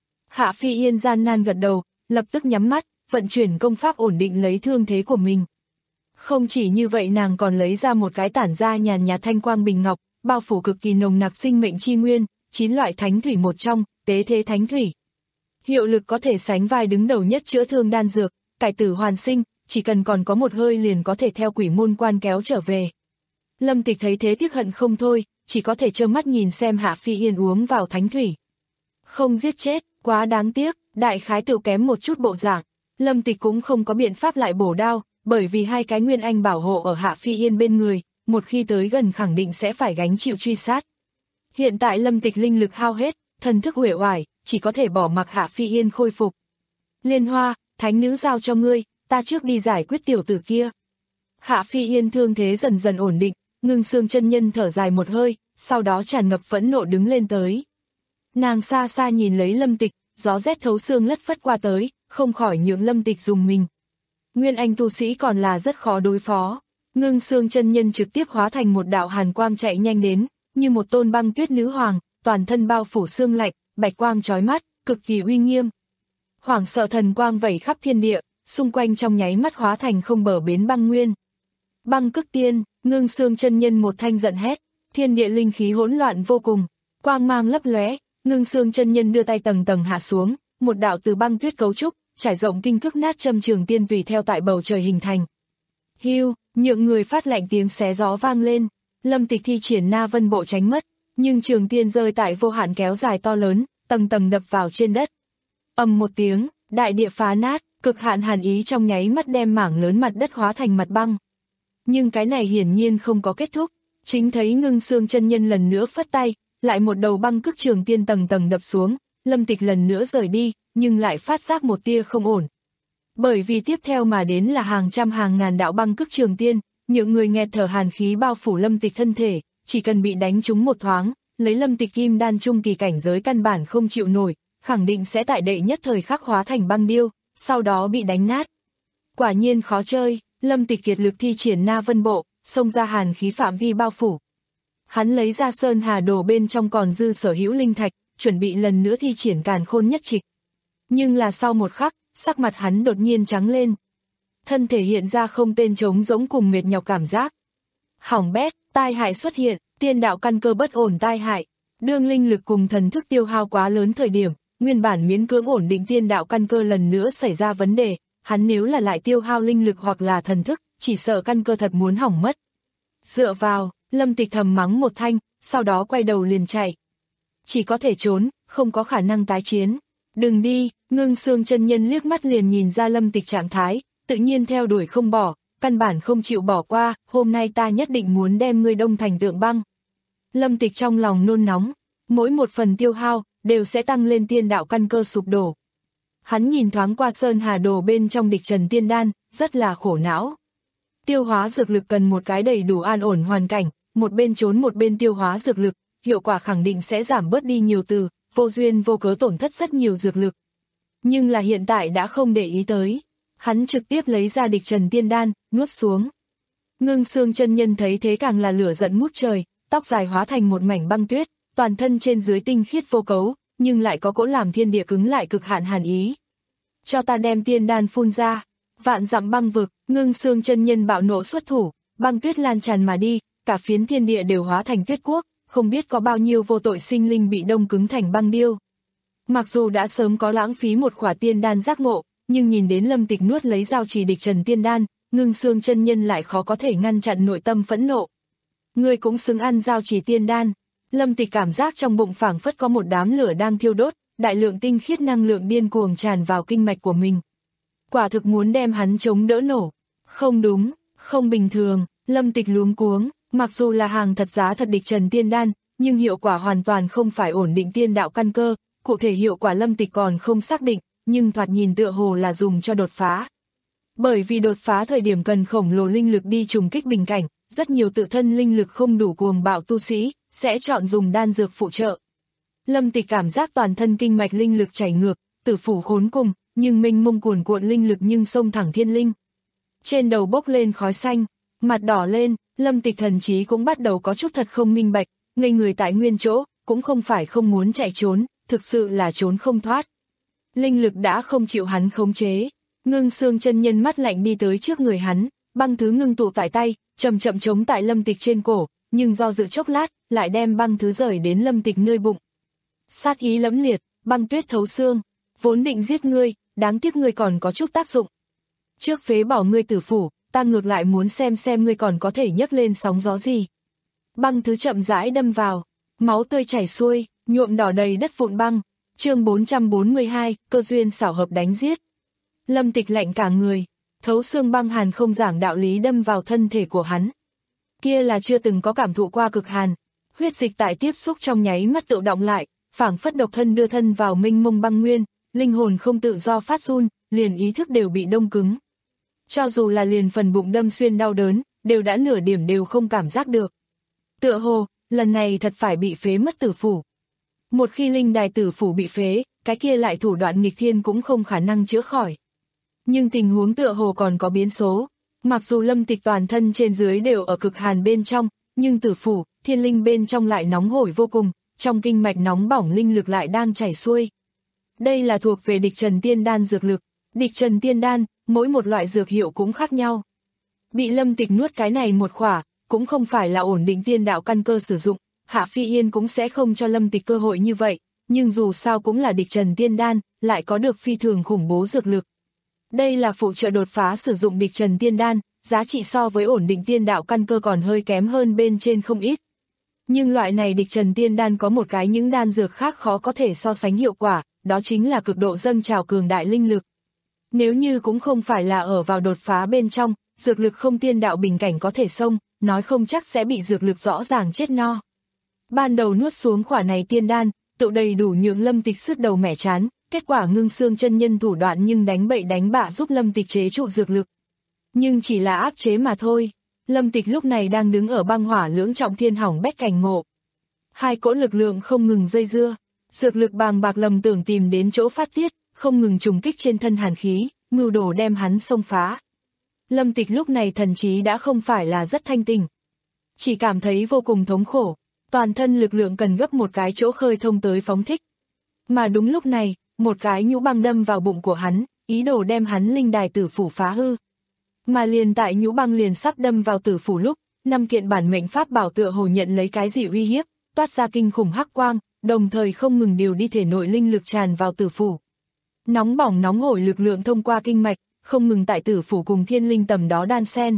Hạ Phi Yên gian nan gật đầu, lập tức nhắm mắt, vận chuyển công pháp ổn định lấy thương thế của mình. Không chỉ như vậy nàng còn lấy ra một cái tản ra nhàn nhạt thanh quang bình ngọc, bao phủ cực kỳ nồng nặc sinh mệnh chi nguyên, chín loại thánh thủy một trong, tế thế thánh thủy. Hiệu lực có thể sánh vai đứng đầu nhất chữa thương đan dược, cải tử hoàn sinh, chỉ cần còn có một hơi liền có thể theo quỷ môn quan kéo trở về. Lâm Tịch thấy thế tiếc hận không thôi, chỉ có thể trơ mắt nhìn xem Hạ Phi Yên uống vào thánh thủy. Không giết chết, quá đáng tiếc, đại khái tự kém một chút bộ dạng. Lâm Tịch cũng không có biện pháp lại bổ đao, bởi vì hai cái nguyên anh bảo hộ ở Hạ Phi Yên bên người, một khi tới gần khẳng định sẽ phải gánh chịu truy sát. Hiện tại Lâm Tịch linh lực hao hết, thần thức uể oải, chỉ có thể bỏ mặc Hạ Phi Yên khôi phục. Liên Hoa, thánh nữ giao cho ngươi, ta trước đi giải quyết tiểu tử kia. Hạ Phi Yên thương thế dần dần ổn định, Ngưng Xương chân nhân thở dài một hơi, sau đó tràn ngập phẫn nộ đứng lên tới. Nàng xa xa nhìn lấy Lâm Tịch, gió rét thấu xương lất phất qua tới, không khỏi nhượng Lâm Tịch dùng mình. Nguyên anh tu sĩ còn là rất khó đối phó. Ngưng Xương chân nhân trực tiếp hóa thành một đạo hàn quang chạy nhanh đến, như một tôn băng tuyết nữ hoàng, toàn thân bao phủ xương lạnh, bạch quang chói mắt, cực kỳ uy nghiêm. Hoảng sợ thần quang vẩy khắp thiên địa, xung quanh trong nháy mắt hóa thành không bờ bến băng nguyên. Băng Cức Tiên, Ngưng Xương chân nhân một thanh giận hét, thiên địa linh khí hỗn loạn vô cùng, quang mang lấp lóe, Ngưng Xương chân nhân đưa tay tầng tầng hạ xuống, một đạo từ băng tuyết cấu trúc, trải rộng kinh cức nát châm trường tiên tùy theo tại bầu trời hình thành. Hưu, nhượng người phát lạnh tiếng xé gió vang lên, Lâm Tịch thi triển Na Vân Bộ tránh mất, nhưng trường tiên rơi tại vô hạn kéo dài to lớn, tầng tầng đập vào trên đất. Ầm một tiếng, đại địa phá nát, cực hạn hàn ý trong nháy mắt đem mảng lớn mặt đất hóa thành mặt băng. Nhưng cái này hiển nhiên không có kết thúc, chính thấy Ngưng Xương chân nhân lần nữa phất tay, lại một đầu băng cức trường tiên tầng tầng đập xuống, Lâm Tịch lần nữa rời đi, nhưng lại phát giác một tia không ổn. Bởi vì tiếp theo mà đến là hàng trăm hàng ngàn đạo băng cức trường tiên, những người nghẹt thở hàn khí bao phủ Lâm Tịch thân thể, chỉ cần bị đánh trúng một thoáng, lấy Lâm Tịch kim đan trung kỳ cảnh giới căn bản không chịu nổi, khẳng định sẽ tại đệ nhất thời khắc hóa thành băng điêu, sau đó bị đánh nát. Quả nhiên khó chơi, Lâm Tịch kiệt lực thi triển Na Vân Bộ, xông ra hàn khí phạm vi bao phủ. Hắn lấy ra Sơn Hà Đồ bên trong còn dư sở hữu linh thạch, chuẩn bị lần nữa thi triển Càn Khôn Nhất Trịch. Nhưng là sau một khắc, sắc mặt hắn đột nhiên trắng lên. Thân thể hiện ra không tên trống rỗng cùng mệt nhọc cảm giác. Hỏng bét, tai hại xuất hiện, tiên đạo căn cơ bất ổn tai hại. Đương linh lực cùng thần thức tiêu hao quá lớn thời điểm, nguyên bản miễn cưỡng ổn định tiên đạo căn cơ lần nữa xảy ra vấn đề. Hắn nếu là lại tiêu hao linh lực hoặc là thần thức, chỉ sợ căn cơ thật muốn hỏng mất. Dựa vào, Lâm Tịch thầm mắng một thanh, sau đó quay đầu liền chạy. Chỉ có thể trốn, không có khả năng tái chiến. Đừng đi, Ngưng Xương chân nhân liếc mắt liền nhìn ra Lâm Tịch trạng thái, tự nhiên theo đuổi không bỏ, căn bản không chịu bỏ qua, hôm nay ta nhất định muốn đem ngươi đông thành tượng băng. Lâm Tịch trong lòng nôn nóng, mỗi một phần tiêu hao, đều sẽ tăng lên tiên đạo căn cơ sụp đổ. Hắn nhìn thoáng qua Sơn Hà Đồ bên trong địch trần tiên đan, rất là khổ não. Tiêu hóa dược lực cần một cái đầy đủ an ổn hoàn cảnh, một bên trốn một bên tiêu hóa dược lực, hiệu quả khẳng định sẽ giảm bớt đi nhiều từ, vô duyên vô cớ tổn thất rất nhiều dược lực. Nhưng là hiện tại đã không để ý tới, hắn trực tiếp lấy ra địch trần tiên đan, nuốt xuống. Ngưng Xương chân nhân thấy thế càng là lửa giận ngút trời, tóc dài hóa thành một mảnh băng tuyết, toàn thân trên dưới tinh khiết vô cấu, nhưng lại có cỗ làm thiên địa cứng lại cực hạn hàn ý. Cho ta đem tiên đan phun ra, vạn dặm băng vực, Ngưng Xương chân nhân bạo nộ xuất thủ, băng tuyết lan tràn mà đi, cả phiến thiên địa đều hóa thành tuyết quốc, không biết có bao nhiêu vô tội sinh linh bị đông cứng thành băng điêu. Mặc dù đã sớm có lãng phí một khỏa tiên đan giác ngộ, nhưng nhìn đến Lâm Tịch nuốt lấy giao trì địch trần tiên đan, Ngưng Xương chân nhân lại khó có thể ngăn chặn nội tâm phẫn nộ. Ngươi cũng xứng ăn giao trì tiên đan. Lâm Tịch cảm giác trong bụng phảng phất có một đám lửa đang thiêu đốt, đại lượng tinh khiết năng lượng điên cuồng tràn vào kinh mạch của mình. Quả thực muốn đem hắn chống đỡ nổ. Không đúng, không bình thường, Lâm Tịch luống cuống, mặc dù là hàng thật giá thật địch trần tiên đan, nhưng hiệu quả hoàn toàn không phải ổn định tiên đạo căn cơ, cụ thể hiệu quả Lâm Tịch còn không xác định, nhưng thoạt nhìn tựa hồ là dùng cho đột phá. Bởi vì đột phá thời điểm cần khổng lồ linh lực đi trùng kích bình cảnh, rất nhiều tự thân linh lực không đủ cuồng bạo tu sĩ, sẽ chọn dùng đan dược phụ trợ. Lâm Tịch cảm giác toàn thân kinh mạch linh lực chảy ngược, tử phủ khốn cùng, nhưng mênh mông cuồn cuộn linh lực nhưng xông thẳng thiên linh. Trên đầu bốc lên khói xanh, mặt đỏ lên, Lâm Tịch thần trí cũng bắt đầu có chút thật không minh bạch, ngây người tại nguyên chỗ, cũng không phải không muốn chạy trốn, thực sự là trốn không thoát. Linh lực đã không chịu hắn khống chế, Ngưng Xương chân nhân mắt lạnh đi tới trước người hắn, băng thứ ngưng tụ tại tay, chậm chậm chống tại Lâm Tịch trên cổ, nhưng do dự chốc lát, lại đem băng thứ rời đến Lâm Tịch nơi bụng. Sát ý lẫm liệt, băng tuyết thấu xương, vốn định giết ngươi, đáng tiếc ngươi còn có chút tác dụng. trước phế bỏ ngươi tử phủ, ta ngược lại muốn xem xem ngươi còn có thể nhấc lên sóng gió gì. Băng thứ chậm rãi đâm vào, máu tươi chảy xuôi, nhuộm đỏ đầy đất vụn băng. Chương bốn trăm bốn mươi hai, cơ duyên xảo hợp đánh giết. Lâm Tịch lạnh cả người, thấu xương băng hàn không giảng đạo lý đâm vào thân thể của hắn. Kia là chưa từng có cảm thụ qua cực hàn, huyết dịch tại tiếp xúc trong nháy mắt tự động lại, phảng phất độc thân đưa thân vào mênh mông băng nguyên, linh hồn không tự do phát run, liền ý thức đều bị đông cứng. Cho dù là liền phần bụng đâm xuyên đau đớn, đều đã nửa điểm đều không cảm giác được. Tựa hồ, lần này thật phải bị phế mất tử phủ. Một khi linh đài tử phủ bị phế, cái kia lại thủ đoạn nghịch thiên cũng không khả năng chữa khỏi. Nhưng tình huống tựa hồ còn có biến số. Mặc dù Lâm Tịch toàn thân trên dưới đều ở cực hàn bên trong, nhưng tử phủ, thiên linh bên trong lại nóng hổi vô cùng, trong kinh mạch nóng bỏng linh lực lại đang chảy xuôi. Đây là thuộc về địch trần tiên đan dược lực. Địch trần tiên đan, mỗi một loại dược hiệu cũng khác nhau. Bị Lâm Tịch nuốt cái này một khỏa, cũng không phải là ổn định tiên đạo căn cơ sử dụng. Hạ Phi Yên cũng sẽ không cho Lâm Tịch cơ hội như vậy, nhưng dù sao cũng là địch trần tiên đan, lại có được phi thường khủng bố dược lực. Đây là phụ trợ đột phá sử dụng địch trần tiên đan, giá trị so với ổn định tiên đạo căn cơ còn hơi kém hơn bên trên không ít. Nhưng loại này địch trần tiên đan có một cái những đan dược khác khó có thể so sánh hiệu quả, đó chính là cực độ dâng trào cường đại linh lực. Nếu như cũng không phải là ở vào đột phá bên trong, dược lực không tiên đạo bình cảnh có thể xông, nói không chắc sẽ bị dược lực rõ ràng chết no. Ban đầu nuốt xuống khỏa này tiên đan, tự đầy đủ nhượng Lâm Tịch sứt đầu mẻ chán, kết quả Ngưng Xương chân nhân thủ đoạn nhưng đánh bậy đánh bạ giúp Lâm Tịch chế trụ dược lực. Nhưng chỉ là áp chế mà thôi. Lâm Tịch lúc này đang đứng ở băng hỏa lưỡng trọng thiên hỏng bét cảnh ngộ. Hai cỗ lực lượng không ngừng dây dưa, dược lực bàng bạc lầm tưởng tìm đến chỗ phát tiết, không ngừng trùng kích trên thân hàn khí, mưu đồ đem hắn xông phá. Lâm Tịch lúc này thần trí đã không phải là rất thanh tỉnh, chỉ cảm thấy vô cùng thống khổ, toàn thân lực lượng cần gấp một cái chỗ khơi thông tới phóng thích. Mà đúng lúc này, một cái nhũ băng đâm vào bụng của hắn, ý đồ đem hắn linh đài tử phủ phá hư. Mà liền tại nhũ băng liền sắp đâm vào tử phủ lúc, năm kiện bản mệnh pháp bảo tựa hồ nhận lấy cái gì uy hiếp, toát ra kinh khủng hắc quang, đồng thời không ngừng điều đi thể nội linh lực tràn vào tử phủ. Nóng bỏng nóng hổi lực lượng thông qua kinh mạch, không ngừng tại tử phủ cùng thiên linh tầm đó đan xen.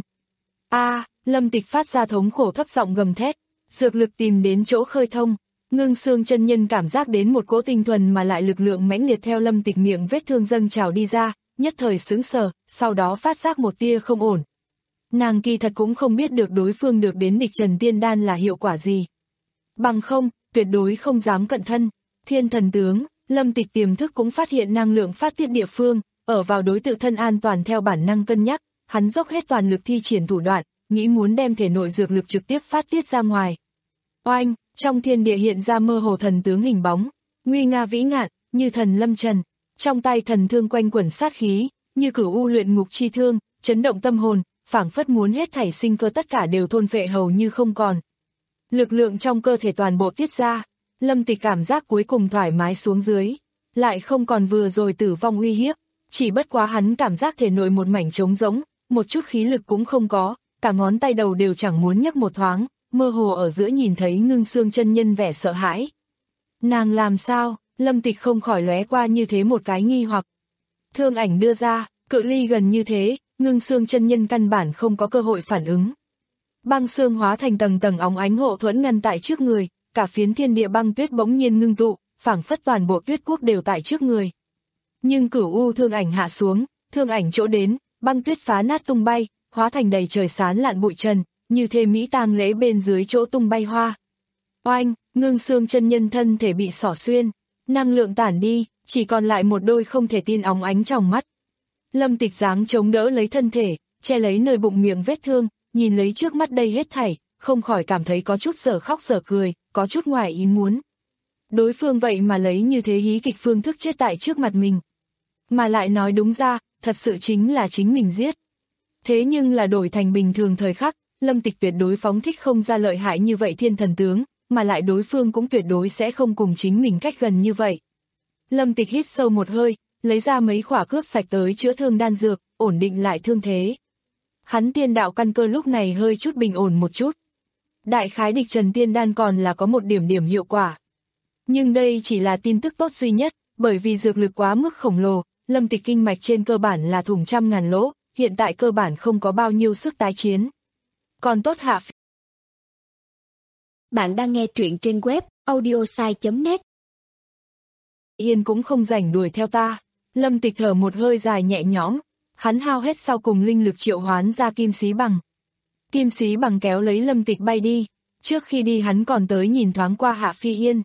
A, Lâm Tịch phát ra thống khổ thấp giọng gầm thét, dược lực tìm đến chỗ khơi thông. Ngưng Xương chân nhân cảm giác đến một cỗ tinh thuần mà lại lực lượng mãnh liệt theo Lâm Tịch miệng vết thương dâng trào đi ra, nhất thời sững sờ, sau đó phát giác một tia không ổn. Nàng kỳ thật cũng không biết được đối phương được đến địch trần tiên đan là hiệu quả gì. Bằng không, tuyệt đối không dám cận thân. Thiên thần tướng, Lâm Tịch tiềm thức cũng phát hiện năng lượng phát tiết địa phương, ở vào đối tự thân an toàn theo bản năng cân nhắc, hắn dốc hết toàn lực thi triển thủ đoạn, nghĩ muốn đem thể nội dược lực trực tiếp phát tiết ra ngoài. Oanh, trong thiên địa hiện ra mơ hồ thần tướng hình bóng, nguy nga vĩ ngạn, như thần lâm trần, trong tay thần thương quanh quẩn sát khí, như cửu u luyện ngục chi thương, chấn động tâm hồn, phảng phất muốn hết thảy sinh cơ tất cả đều thôn phệ hầu như không còn. Lực lượng trong cơ thể toàn bộ tiết ra, Lâm Tịch cảm giác cuối cùng thoải mái xuống dưới, lại không còn vừa rồi tử vong uy hiếp, chỉ bất quá hắn cảm giác thể nội một mảnh trống rỗng, một chút khí lực cũng không có, cả ngón tay đầu đều chẳng muốn nhấc một thoáng, mơ hồ ở giữa nhìn thấy Ngưng Xương chân nhân vẻ sợ hãi. Nàng làm sao? Lâm Tịch không khỏi lóe qua như thế một cái nghi hoặc. Thương ảnh đưa ra, cự ly gần như thế, Ngưng Xương chân nhân căn bản không có cơ hội phản ứng. Băng xương hóa thành tầng tầng óng ánh hộ thuẫn ngăn tại trước người, cả phiến thiên địa băng tuyết bỗng nhiên ngưng tụ, phảng phất toàn bộ tuyết quốc đều tại trước người. Nhưng cửu u thương ảnh hạ xuống, thương ảnh chỗ đến, băng tuyết phá nát tung bay, hóa thành đầy trời sán lạn bụi trần, như thê mỹ tang lễ bên dưới chỗ tung bay hoa. Oanh, Ngưng Xương chân nhân thân thể bị xỏ xuyên, năng lượng tản đi, chỉ còn lại một đôi không thể tin óng ánh trong mắt. Lâm Tịch giáng chống đỡ lấy thân thể, che lấy nơi bụng miệng vết thương, nhìn lấy trước mắt đây hết thảy, không khỏi cảm thấy có chút dở khóc dở cười, có chút ngoài ý muốn. Đối phương vậy mà lấy như thế hí kịch phương thức chết tại trước mặt mình. Mà lại nói đúng ra, thật sự chính là chính mình giết. Thế nhưng là đổi thành bình thường thời khắc, Lâm Tịch tuyệt đối phóng thích không ra lợi hại như vậy thiên thần tướng, mà lại đối phương cũng tuyệt đối sẽ không cùng chính mình cách gần như vậy. Lâm Tịch hít sâu một hơi, lấy ra mấy khỏa cướp sạch tới chữa thương đan dược, ổn định lại thương thế. Hắn tiên đạo căn cơ lúc này hơi chút bình ổn một chút. Đại khái địch trần tiên đan còn là có một điểm điểm hiệu quả. Nhưng đây chỉ là tin tức tốt duy nhất, bởi vì dược lực quá mức khổng lồ, Lâm Tịch kinh mạch trên cơ bản là thủng trăm ngàn lỗ, hiện tại cơ bản không có bao nhiêu sức tái chiến. Còn tốt Hạ Phi Bạn đang nghe truyện trên web audiosai chấm net. Yên cũng không rảnh đuổi theo ta. Lâm Tịch thở một hơi dài nhẹ nhõm, hắn hao hết sau cùng linh lực triệu hoán ra Kim Xí Bằng. Kim Xí Bằng kéo lấy Lâm Tịch bay đi, trước khi đi hắn còn tới nhìn thoáng qua Hạ Phi Yên.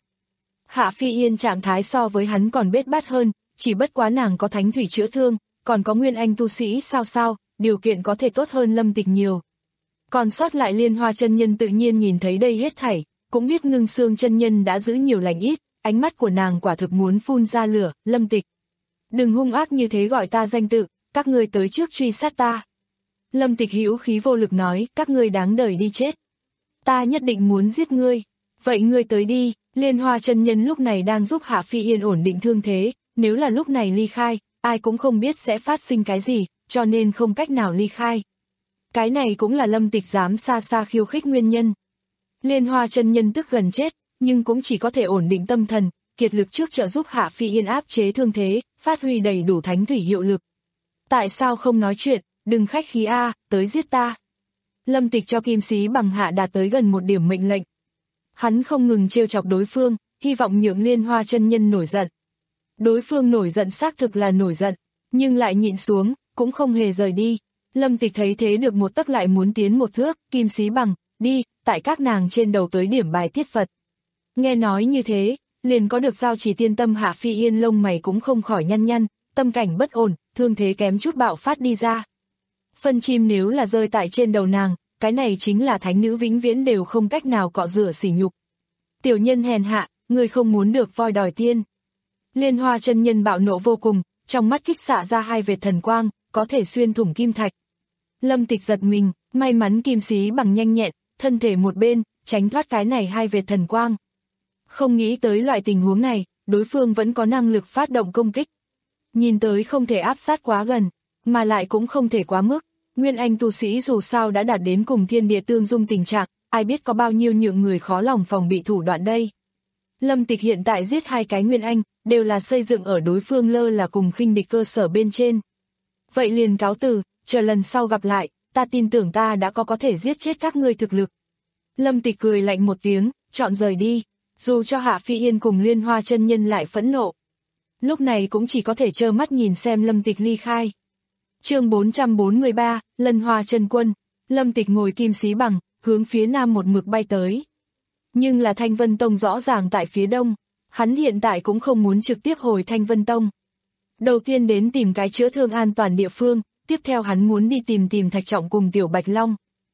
Hạ Phi Yên trạng thái so với hắn còn bết bát hơn, chỉ bất quá nàng có thánh thủy chữa thương, còn có nguyên anh tu sĩ sao sao, điều kiện có thể tốt hơn Lâm Tịch nhiều. Còn sót lại Liên Hoa chân nhân tự nhiên nhìn thấy đây hết thảy, cũng biết Ngưng Xương chân nhân đã giữ nhiều lành ít, ánh mắt của nàng quả thực muốn phun ra lửa. Lâm Tịch, đừng hung ác như thế gọi ta danh tự, các ngươi tới trước truy sát ta. Lâm Tịch hữu khí vô lực nói, các ngươi đáng đời đi chết. Ta nhất định muốn giết ngươi. Vậy ngươi tới đi. Liên Hoa chân nhân lúc này đang giúp Hạ Phi Yên ổn định thương thế, nếu là lúc này ly khai, ai cũng không biết sẽ phát sinh cái gì, cho nên không cách nào ly khai. Cái này cũng là Lâm Tịch dám xa xa khiêu khích nguyên nhân. Liên Hoa chân nhân tức gần chết, nhưng cũng chỉ có thể ổn định tâm thần, kiệt lực trước trợ giúp Hạ Phi Yên áp chế thương thế, phát huy đầy đủ thánh thủy hiệu lực. Tại sao không nói chuyện, đừng khách khí a, tới giết ta. Lâm Tịch cho Kim Xí Bằng hạ đạt tới gần một điểm mệnh lệnh. Hắn không ngừng trêu chọc đối phương, hy vọng nhượng Liên Hoa chân nhân nổi giận. Đối phương nổi giận xác thực là nổi giận, nhưng lại nhịn xuống, cũng không hề rời đi. Lâm Tịch thấy thế được một tấc lại muốn tiến một thước, Kim Xí Bằng, đi, tại các nàng trên đầu tới điểm bài tiết Phật. Nghe nói như thế, liền có được giao chỉ tiên tâm Hạ Phi Yên lông mày cũng không khỏi nhăn nhăn, tâm cảnh bất ổn, thương thế kém chút bạo phát đi ra. Phân chim nếu là rơi tại trên đầu nàng, cái này chính là thánh nữ vĩnh viễn đều không cách nào cọ rửa sỉ nhục. Tiểu nhân hèn hạ, người không muốn được voi đòi tiên. Liên Hoa chân nhân bạo nộ vô cùng, trong mắt kích xạ ra hai vệt thần quang, có thể xuyên thủng kim thạch. Lâm Tịch giật mình, may mắn Kim Xí Bằng nhanh nhẹn, thân thể một bên, tránh thoát cái này hai vệt thần quang. Không nghĩ tới loại tình huống này, đối phương vẫn có năng lực phát động công kích. Nhìn tới không thể áp sát quá gần, mà lại cũng không thể quá mức. Nguyên anh tu sĩ dù sao đã đạt đến cùng thiên địa tương dung tình trạng, ai biết có bao nhiêu nhượng người khó lòng phòng bị thủ đoạn đây. Lâm Tịch hiện tại giết hai cái nguyên anh, đều là xây dựng ở đối phương lơ là cùng khinh địch cơ sở bên trên. Vậy liền cáo từ, chờ lần sau gặp lại, ta tin tưởng ta đã có có thể giết chết các ngươi thực lực. Lâm Tịch cười lạnh một tiếng, chọn rời đi, dù cho Hạ Phi Yên cùng Liên Hoa chân nhân lại phẫn nộ. Lúc này cũng chỉ có thể trơ mắt nhìn xem Lâm Tịch ly khai. Chương bốn trăm bốn mươi ba, Lân Hoa chân quân. Lâm Tịch ngồi Kim Xí Bằng, hướng phía nam một mực bay tới. Nhưng là Thanh Vân Tông rõ ràng tại phía đông, hắn hiện tại cũng không muốn trực tiếp hồi Thanh Vân Tông. Đầu tiên đến tìm cái chữa thương an toàn địa phương, tiếp theo hắn muốn đi tìm tìm Thạch Trọng cùng Tiểu Bạch Long.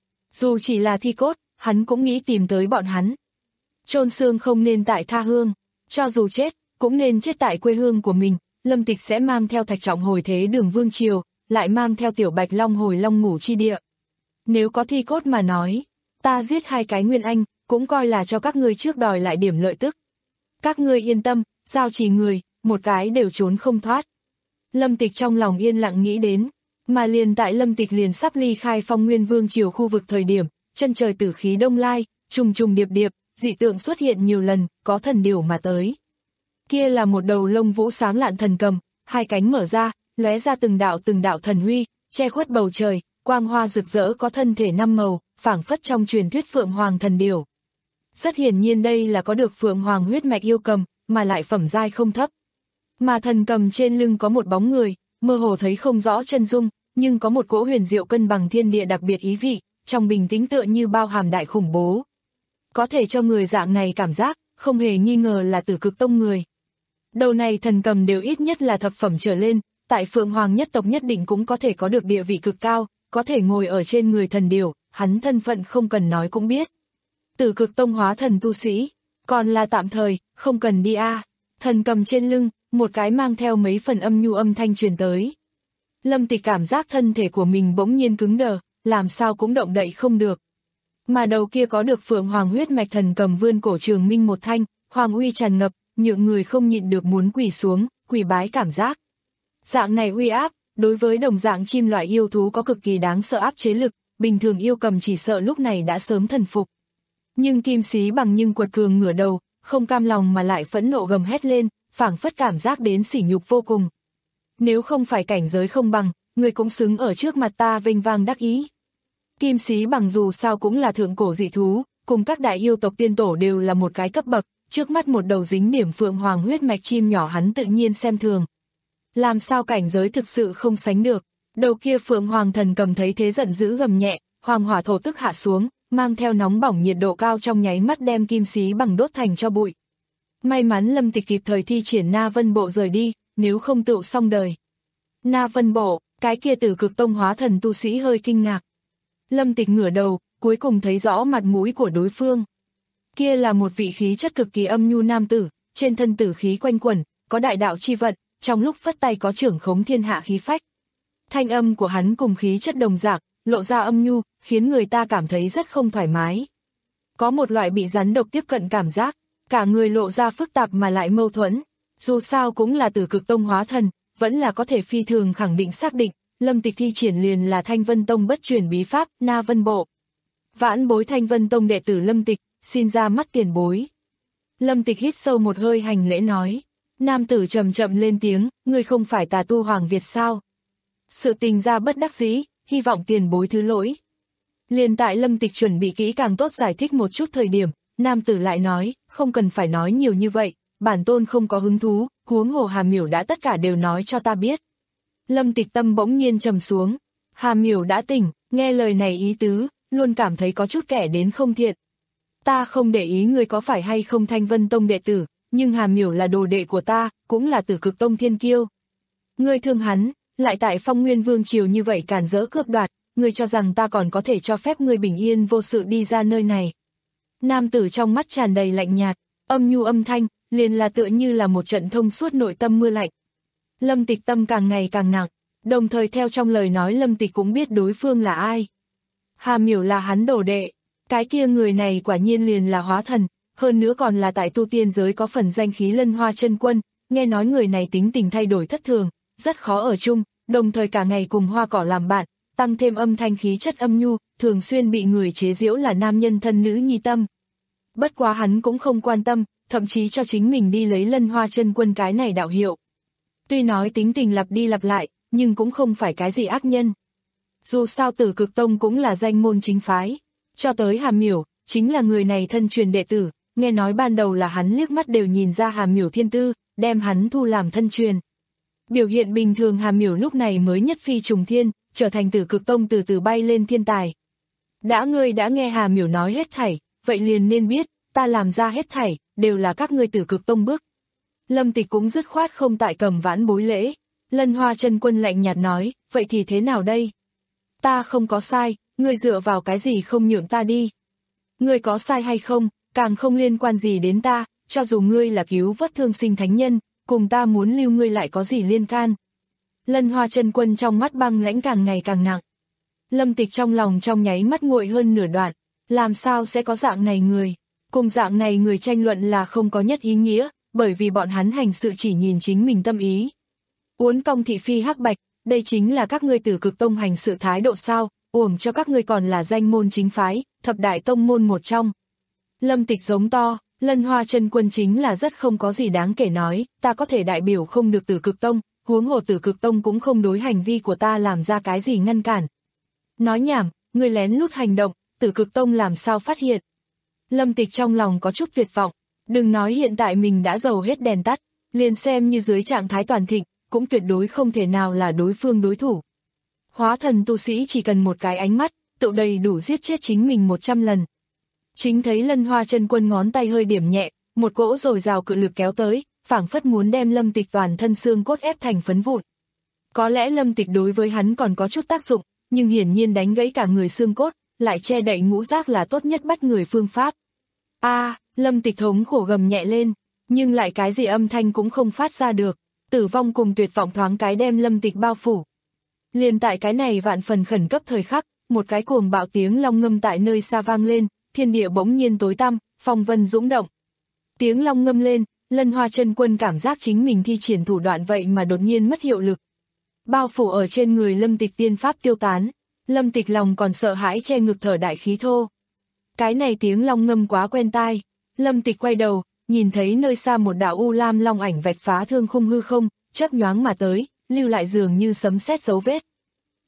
Dù chỉ là thi cốt, hắn cũng nghĩ tìm tới bọn hắn. Chôn xương không nên tại tha hương, cho dù chết, cũng nên chết tại quê hương của mình. Lâm Tịch sẽ mang theo Thạch Trọng hồi thế đường Vương Triều, lại mang theo Tiểu Bạch Long hồi Long Ngủ chi địa. Nếu có thi cốt mà nói, ta giết hai cái nguyên anh, cũng coi là cho các ngươi trước đòi lại điểm lợi tức. Các ngươi yên tâm, giao chỉ người, một cái đều trốn không thoát. Lâm Tịch trong lòng yên lặng nghĩ đến, mà liền tại Lâm Tịch liền sắp ly khai Phong Nguyên Vương Triều khu vực thời điểm, chân trời tử khí đông lai, trùng trùng điệp điệp, dị tượng xuất hiện nhiều lần, có thần điểu mà tới. Kia là một đầu lông vũ sáng lạn thần cầm, hai cánh mở ra, lóe ra từng đạo từng đạo thần huy, che khuất bầu trời, quang hoa rực rỡ có thân thể năm màu, phảng phất trong truyền thuyết Phượng Hoàng thần điểu. Rất hiển nhiên đây là có được Phượng Hoàng huyết mạch yêu cầm, mà lại phẩm giai không thấp. Mà thần cầm trên lưng có một bóng người, mơ hồ thấy không rõ chân dung, nhưng có một cỗ huyền diệu cân bằng thiên địa đặc biệt ý vị, trong bình tĩnh tựa như bao hàm đại khủng bố. Có thể cho người dạng này cảm giác, không hề nghi ngờ là Tử Cực Tông người. Đầu này thần cầm đều ít nhất là thập phẩm trở lên, tại Phượng Hoàng nhất tộc nhất định cũng có thể có được địa vị cực cao, có thể ngồi ở trên người thần điểu, hắn thân phận không cần nói cũng biết. Tử Cực Tông hóa thần tu sĩ, còn là tạm thời, không cần đi a. À. Thần cầm trên lưng, một cái mang theo mấy phần âm nhu âm thanh truyền tới. Lâm Tịch cảm giác thân thể của mình bỗng nhiên cứng đờ, làm sao cũng động đậy không được. Mà đầu kia có được Phượng Hoàng huyết mạch thần cầm vươn cổ trường minh một thanh, hoàng uy tràn ngập, nhượng người không nhịn được muốn quỳ xuống, quỳ bái cảm giác. Dạng này uy áp, đối với đồng dạng chim loại yêu thú có cực kỳ đáng sợ áp chế lực, bình thường yêu cầm chỉ sợ lúc này đã sớm thần phục. Nhưng Kim Xí Bằng nhưng quật cường ngửa đầu, không cam lòng mà lại phẫn nộ gầm hét lên, phảng phất cảm giác đến sỉ nhục vô cùng. Nếu không phải cảnh giới không bằng, người cũng xứng ở trước mặt ta vênh vang đắc ý. Kim Sĩ Bằng dù sao cũng là thượng cổ dị thú, cùng các đại yêu tộc tiên tổ đều là một cái cấp bậc, trước mắt một đầu dính điểm phượng hoàng huyết mạch chim nhỏ hắn tự nhiên xem thường. Làm sao cảnh giới thực sự không sánh được, đầu kia phượng hoàng thần cầm thấy thế giận dữ gầm nhẹ, hoàng hỏa thổ tức hạ xuống, mang theo nóng bỏng nhiệt độ cao trong nháy mắt đem Kim Sĩ Bằng đốt thành cho bụi. May mắn Lâm Tịch kịp thời thi triển Na Vân Bộ rời đi, nếu không tựu xong đời. Na Vân Bộ, cái kia Tử Cực Tông hóa thần tu sĩ hơi kinh ngạc. Lâm Tịch ngửa đầu, cuối cùng thấy rõ mặt mũi của đối phương. Kia là một vị khí chất cực kỳ âm nhu nam tử, trên thân tử khí quanh quẩn, có đại đạo chi vận, trong lúc phất tay có trưởng khống thiên hạ khí phách. Thanh âm của hắn cùng khí chất đồng dạng, lộ ra âm nhu, khiến người ta cảm thấy rất không thoải mái. Có một loại bị rắn độc tiếp cận cảm giác, cả người lộ ra phức tạp mà lại mâu thuẫn. Dù sao cũng là Tử Cực Tông hóa thần, vẫn là có thể phi thường khẳng định xác định, Lâm Tịch thi triển liền là Thanh Vân Tông bất truyền bí pháp, Na Vân Bộ. Vãn bối Thanh Vân Tông đệ tử Lâm Tịch, xin ra mắt tiền bối. Lâm Tịch hít sâu một hơi hành lễ nói. Nam tử chậm chậm lên tiếng, ngươi không phải tà tu Hoàng Việt sao? Sự tình ra bất đắc dĩ, hy vọng tiền bối thứ lỗi. Liền tại Lâm Tịch chuẩn bị kỹ càng tốt giải thích một chút thời điểm, nam tử lại nói, không cần phải nói nhiều như vậy, bản tôn không có hứng thú, huống hồ Hà Miểu đã tất cả đều nói cho ta biết. Lâm Tịch tâm bỗng nhiên trầm xuống, Hà Miểu đã tỉnh, nghe lời này ý tứ, luôn cảm thấy có chút kẻ đến không thiện. Ta không để ý ngươi có phải hay không Thanh Vân Tông đệ tử, nhưng Hà Miểu là đồ đệ của ta, cũng là Tử Cực Tông thiên kiêu. Ngươi thương hắn, lại tại Phong Nguyên Vương triều như vậy cản rỡ cướp đoạt, ngươi cho rằng ta còn có thể cho phép ngươi bình yên vô sự đi ra nơi này. Nam tử trong mắt tràn đầy lạnh nhạt, âm nhu âm thanh, liền là tựa như là một trận thông suốt nội tâm mưa lạnh. Lâm Tịch tâm càng ngày càng nặng, đồng thời theo trong lời nói Lâm Tịch cũng biết đối phương là ai. Hà Miểu là hắn đồ đệ, cái kia người này quả nhiên liền là hóa thần, hơn nữa còn là tại tu tiên giới có phần danh khí Lân Hoa Chân Quân, nghe nói người này tính tình thay đổi thất thường, rất khó ở chung, đồng thời cả ngày cùng hoa cỏ làm bạn, tăng thêm âm thanh khí chất âm nhu, thường xuyên bị người chế giễu là nam nhân thân nữ nhi tâm. Bất quá hắn cũng không quan tâm, thậm chí cho chính mình đi lấy Lân Hoa Chân Quân cái này đạo hiệu. Tuy nói tính tình lặp đi lặp lại, nhưng cũng không phải cái gì ác nhân. Dù sao Tử Cực Tông cũng là danh môn chính phái, cho tới Hà Miểu, chính là người này thân truyền đệ tử, nghe nói ban đầu là hắn liếc mắt đều nhìn ra Hà Miểu thiên tư, đem hắn thu làm thân truyền. Biểu hiện bình thường Hà Miểu lúc này mới nhất phi trùng thiên, trở thành Tử Cực Tông từ từ bay lên thiên tài. Đã ngươi đã nghe Hà Miểu nói hết thảy, vậy liền nên biết, ta làm ra hết thảy, đều là các ngươi Tử Cực Tông bức. Lâm Tịch cũng dứt khoát không tại cầm vãn bối lễ. Lân Hoa Chân Quân lạnh nhạt nói, vậy thì thế nào đây? Ta không có sai, ngươi dựa vào cái gì không nhượng ta đi? Ngươi có sai hay không, càng không liên quan gì đến ta, cho dù ngươi là cứu vớt thương sinh thánh nhân, cùng ta muốn lưu ngươi lại có gì liên can? Lân Hoa Chân Quân trong mắt băng lãnh càng ngày càng nặng. Lâm Tịch trong lòng trong nháy mắt nguội hơn nửa đoạn, làm sao sẽ có dạng này người? Cùng dạng này người tranh luận là không có nhất ý nghĩa, bởi vì bọn hắn hành sự chỉ nhìn chính mình tâm ý. Uốn cong thị phi hắc bạch, đây chính là các ngươi Tử Cực Tông hành sự thái độ sao, uổng cho các ngươi còn là danh môn chính phái, thập đại tông môn một trong. Lâm Tịch giống to, Lân Hoa Chân Quân chính là rất không có gì đáng kể nói, ta có thể đại biểu không được Tử Cực Tông, huống hồ Tử Cực Tông cũng không đối hành vi của ta làm ra cái gì ngăn cản. Nói nhảm, ngươi lén lút hành động, Tử Cực Tông làm sao phát hiện? Lâm Tịch trong lòng có chút tuyệt vọng, đừng nói hiện tại mình đã dầu hết đèn tắt, liền xem như dưới trạng thái toàn thịnh, cũng tuyệt đối không thể nào là đối phương đối thủ. Hóa thần tu sĩ chỉ cần một cái ánh mắt, tự đầy đủ giết chết chính mình một trăm lần. Chính thấy Lân Hoa Chân Quân ngón tay hơi điểm nhẹ, một cỗ dồi dào cự lực kéo tới, phảng phất muốn đem Lâm Tịch toàn thân xương cốt ép thành phấn vụn. Có lẽ Lâm Tịch đối với hắn còn có chút tác dụng, nhưng hiển nhiên đánh gãy cả người xương cốt, lại che đậy ngũ giác là tốt nhất bắt người phương pháp. A, à, Lâm Tịch thống khổ gầm nhẹ lên, nhưng lại cái gì âm thanh cũng không phát ra được, tử vong cùng tuyệt vọng thoáng cái đem Lâm Tịch bao phủ. Liền tại cái này vạn phần khẩn cấp thời khắc, một cái cuồng bạo tiếng long ngâm tại nơi xa vang lên, thiên địa bỗng nhiên tối tăm, phong vân dũng động. Tiếng long ngâm lên, Lân Hoa Chân Quân cảm giác chính mình thi triển thủ đoạn vậy mà đột nhiên mất hiệu lực. Bao phủ ở trên người Lâm Tịch tiên pháp tiêu tán, Lâm Tịch lòng còn sợ hãi che ngực thở đại khí thô. Cái này tiếng long ngâm quá quen tai, Lâm Tịch quay đầu, nhìn thấy nơi xa một đạo u lam long ảnh vạch phá thương khung hư không, chớp nhoáng mà tới, lưu lại dường như sấm sét dấu vết.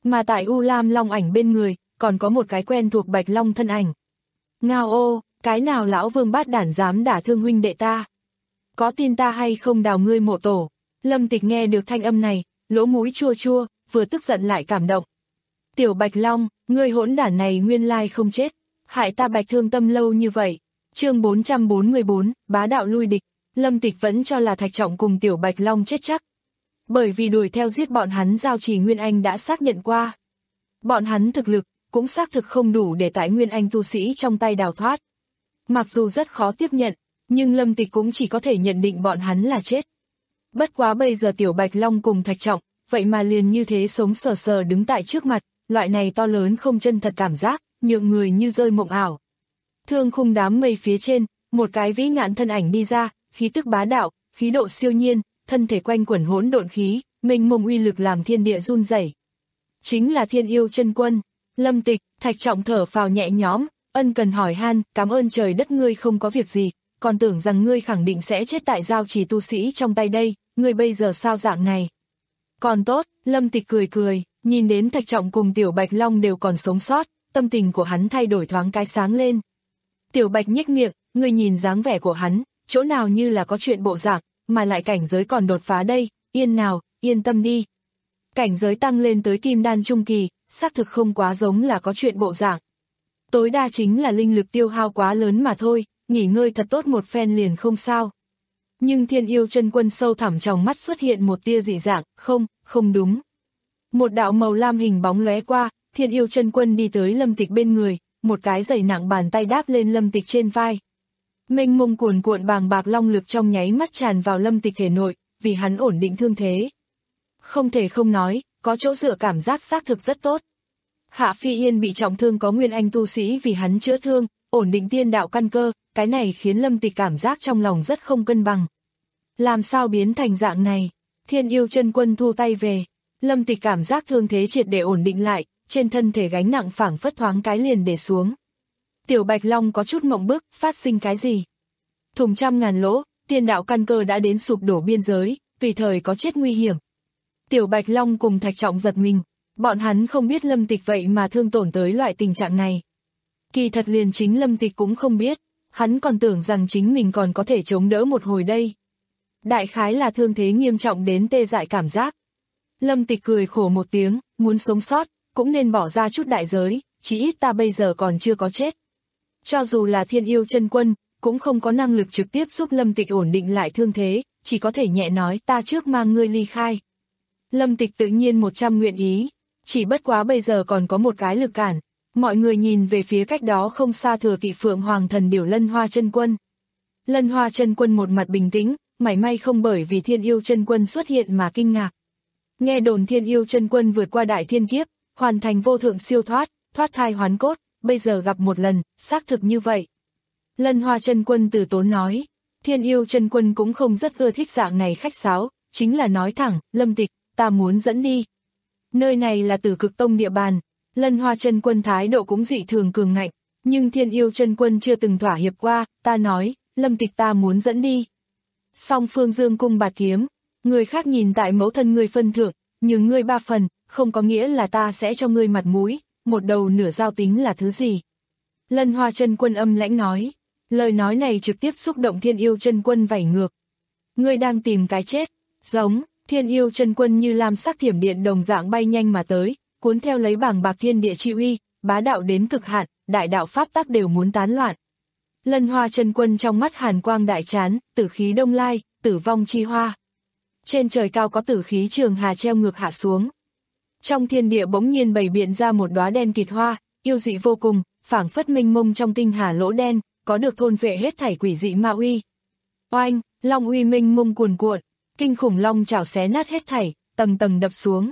mà tại U Lam Long ảnh bên người, còn có một cái quen thuộc Bạch Long thân ảnh. Ngao ô, cái nào lão vương bát đản dám đả thương huynh đệ ta? Có tin ta hay không đào ngươi mộ tổ? Lâm Tịch nghe được thanh âm này, lỗ mũi chua chua, vừa tức giận lại cảm động. Tiểu Bạch Long, ngươi hỗn đản này nguyên lai không chết, hại ta Bạch thương tâm lâu như vậy. Chương bốn trăm bốn mươi bốn, bá đạo lui địch. Lâm Tịch vẫn cho là Thạch Trọng cùng Tiểu Bạch Long chết chắc. Bởi vì đuổi theo giết bọn hắn Giao Trì Nguyên Anh đã xác nhận qua. Bọn hắn thực lực, cũng xác thực không đủ để tại Nguyên Anh tu sĩ trong tay đào thoát. Mặc dù rất khó tiếp nhận, nhưng Lâm Tịch cũng chỉ có thể nhận định bọn hắn là chết. Bất quá bây giờ Tiểu Bạch Long cùng Thạch Trọng, vậy mà liền như thế sống sờ sờ đứng tại trước mặt, loại này to lớn không chân thật cảm giác, nhượng người như rơi mộng ảo. Thương khung đám mây phía trên, một cái vĩ ngạn thân ảnh đi ra, khí tức bá đạo, khí độ siêu nhiên, thân thể quanh quẩn hỗn độn khí, mênh mông uy lực làm thiên địa run rẩy. Chính là Thiên Yêu Chân Quân. Lâm Tịch, Thạch Trọng thở phào nhẹ nhõm, ân cần hỏi han, cảm ơn trời đất ngươi không có việc gì, còn tưởng rằng ngươi khẳng định sẽ chết tại Giao Trì tu sĩ trong tay đây, ngươi bây giờ sao dạng này? Còn tốt, Lâm Tịch cười cười, nhìn đến Thạch Trọng cùng Tiểu Bạch Long đều còn sống sót, tâm tình của hắn thay đổi thoáng cái sáng lên. Tiểu Bạch nhếch miệng, ngươi nhìn dáng vẻ của hắn, chỗ nào như là có chuyện bộ dạng, mà lại cảnh giới còn đột phá đây, yên nào, yên tâm đi. Cảnh giới tăng lên tới kim đan trung kỳ, xác thực không quá giống là có chuyện bộ dạng. Tối đa chính là linh lực tiêu hao quá lớn mà thôi, nghỉ ngơi thật tốt một phen liền không sao. Nhưng Thiên Yêu Chân Quân sâu thẳm trong mắt xuất hiện một tia dị dạng, không, không đúng. Một đạo màu lam hình bóng lóe qua, Thiên Yêu Chân Quân đi tới Lâm Tịch bên người, một cái dày nặng bàn tay đáp lên Lâm Tịch trên vai. Mênh mông cuồn cuộn bàng bạc long lực trong nháy mắt tràn vào Lâm Tịch thể nội, vì hắn ổn định thương thế. Không thể không nói, có chỗ dựa cảm giác xác thực rất tốt. Hạ Phi Yên bị trọng thương có Nguyên Anh tu sĩ vì hắn chữa thương, ổn định tiên đạo căn cơ, cái này khiến Lâm Tịch cảm giác trong lòng rất không cân bằng. Làm sao biến thành dạng này? Thiên Yêu Chân Quân thu tay về. Lâm Tịch cảm giác thương thế triệt để ổn định lại, trên thân thể gánh nặng phảng phất thoáng cái liền để xuống. Tiểu Bạch Long có chút mộng bức, phát sinh cái gì? Thùng trăm ngàn lỗ, tiên đạo căn cơ đã đến sụp đổ biên giới, tùy thời có chết nguy hiểm. Tiểu Bạch Long cùng Thạch Trọng giật mình, bọn hắn không biết Lâm Tịch vậy mà thương tổn tới loại tình trạng này. Kỳ thật liền chính Lâm Tịch cũng không biết, hắn còn tưởng rằng chính mình còn có thể chống đỡ một hồi đây. Đại khái là thương thế nghiêm trọng đến tê dại cảm giác. Lâm Tịch cười khổ một tiếng, muốn sống sót, cũng nên bỏ ra chút đại giới, chỉ ít ta bây giờ còn chưa có chết. Cho dù là Thiên Yêu Chân Quân, cũng không có năng lực trực tiếp giúp Lâm Tịch ổn định lại thương thế, chỉ có thể nhẹ nói ta trước mang ngươi ly khai. Lâm Tịch tự nhiên một trăm nguyện ý, chỉ bất quá bây giờ còn có một cái lực cản. Mọi người nhìn về phía cách đó không xa Thừa Kỵ Phượng Hoàng Thần Điểu Lân Hoa Chân Quân. Lân Hoa Chân Quân một mặt bình tĩnh, mảy may không bởi vì Thiên Yêu Chân Quân xuất hiện mà kinh ngạc. Nghe đồn Thiên Yêu Chân Quân vượt qua đại thiên kiếp, hoàn thành vô thượng siêu thoát, thoát thai hoán cốt, bây giờ gặp một lần, xác thực như vậy. Lân Hoa Chân Quân từ tốn nói, Thiên Yêu Chân Quân cũng không rất ưa thích dạng này khách sáo, chính là nói thẳng, Lâm Tịch, ta muốn dẫn đi. Nơi này là Tử Cực Tông địa bàn. Lân Hoa Chân Quân thái độ cũng dị thường cường ngạnh, nhưng Thiên Yêu Chân Quân chưa từng thỏa hiệp qua, ta nói, Lâm Tịch ta muốn dẫn đi. Song phương dương cung bạt kiếm, người khác nhìn tại mẫu thân ngươi phân thượng, nhưng ngươi ba phần, không có nghĩa là ta sẽ cho ngươi mặt mũi, một đầu nửa giao tính là thứ gì. Lân Hoa Chân Quân âm lãnh nói, lời nói này trực tiếp xúc động Thiên Yêu Chân Quân vảy ngược. Ngươi đang tìm cái chết, giống, Thiên Yêu Chân Quân như lam sắc thiểm điện đồng dạng bay nhanh mà tới, cuốn theo lấy bảng bạc thiên địa chi uy, bá đạo đến cực hạn, đại đạo pháp tắc đều muốn tán loạn. Lân Hoa Chân Quân trong mắt hàn quang đại chán, tử khí đông lai, tử vong chi hoa. Trên trời cao có tử khí trường hà treo ngược hạ xuống. Trong thiên địa bỗng nhiên bày biện ra một đóa đen kịt hoa, yêu dị vô cùng, phảng phất mênh mông trong tinh hà lỗ đen, có được thôn vệ hết thảy quỷ dị ma uy. Oanh, long uy mênh mông cuồn cuộn, kinh khủng long chảo xé nát hết thảy, tầng tầng đập xuống.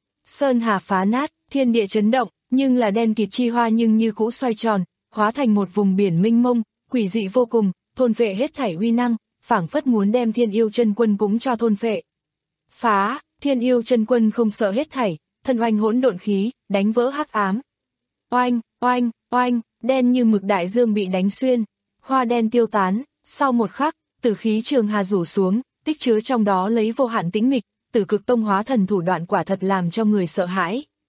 Sơn hà phá nát, thiên địa chấn động, nhưng là đen kịt chi hoa nhưng như cũ xoay tròn, hóa thành một vùng biển mênh mông, quỷ dị vô cùng, thôn vệ hết thảy uy năng, phảng phất muốn đem Thiên Yêu Chân Quân cũng cho thôn vệ. Phá, Thiên Yêu Chân Quân không sợ hết thảy, thân oanh hỗn độn khí, đánh vỡ hắc ám. Oanh, oanh, oanh, đen như mực đại dương bị đánh xuyên, hoa đen tiêu tán, sau một khắc, tử khí trường hà rủ xuống, tích chứa trong đó lấy vô hạn tĩnh mịch, Tử Cực Tông hóa thần thủ đoạn quả thật làm cho người sợ hãi.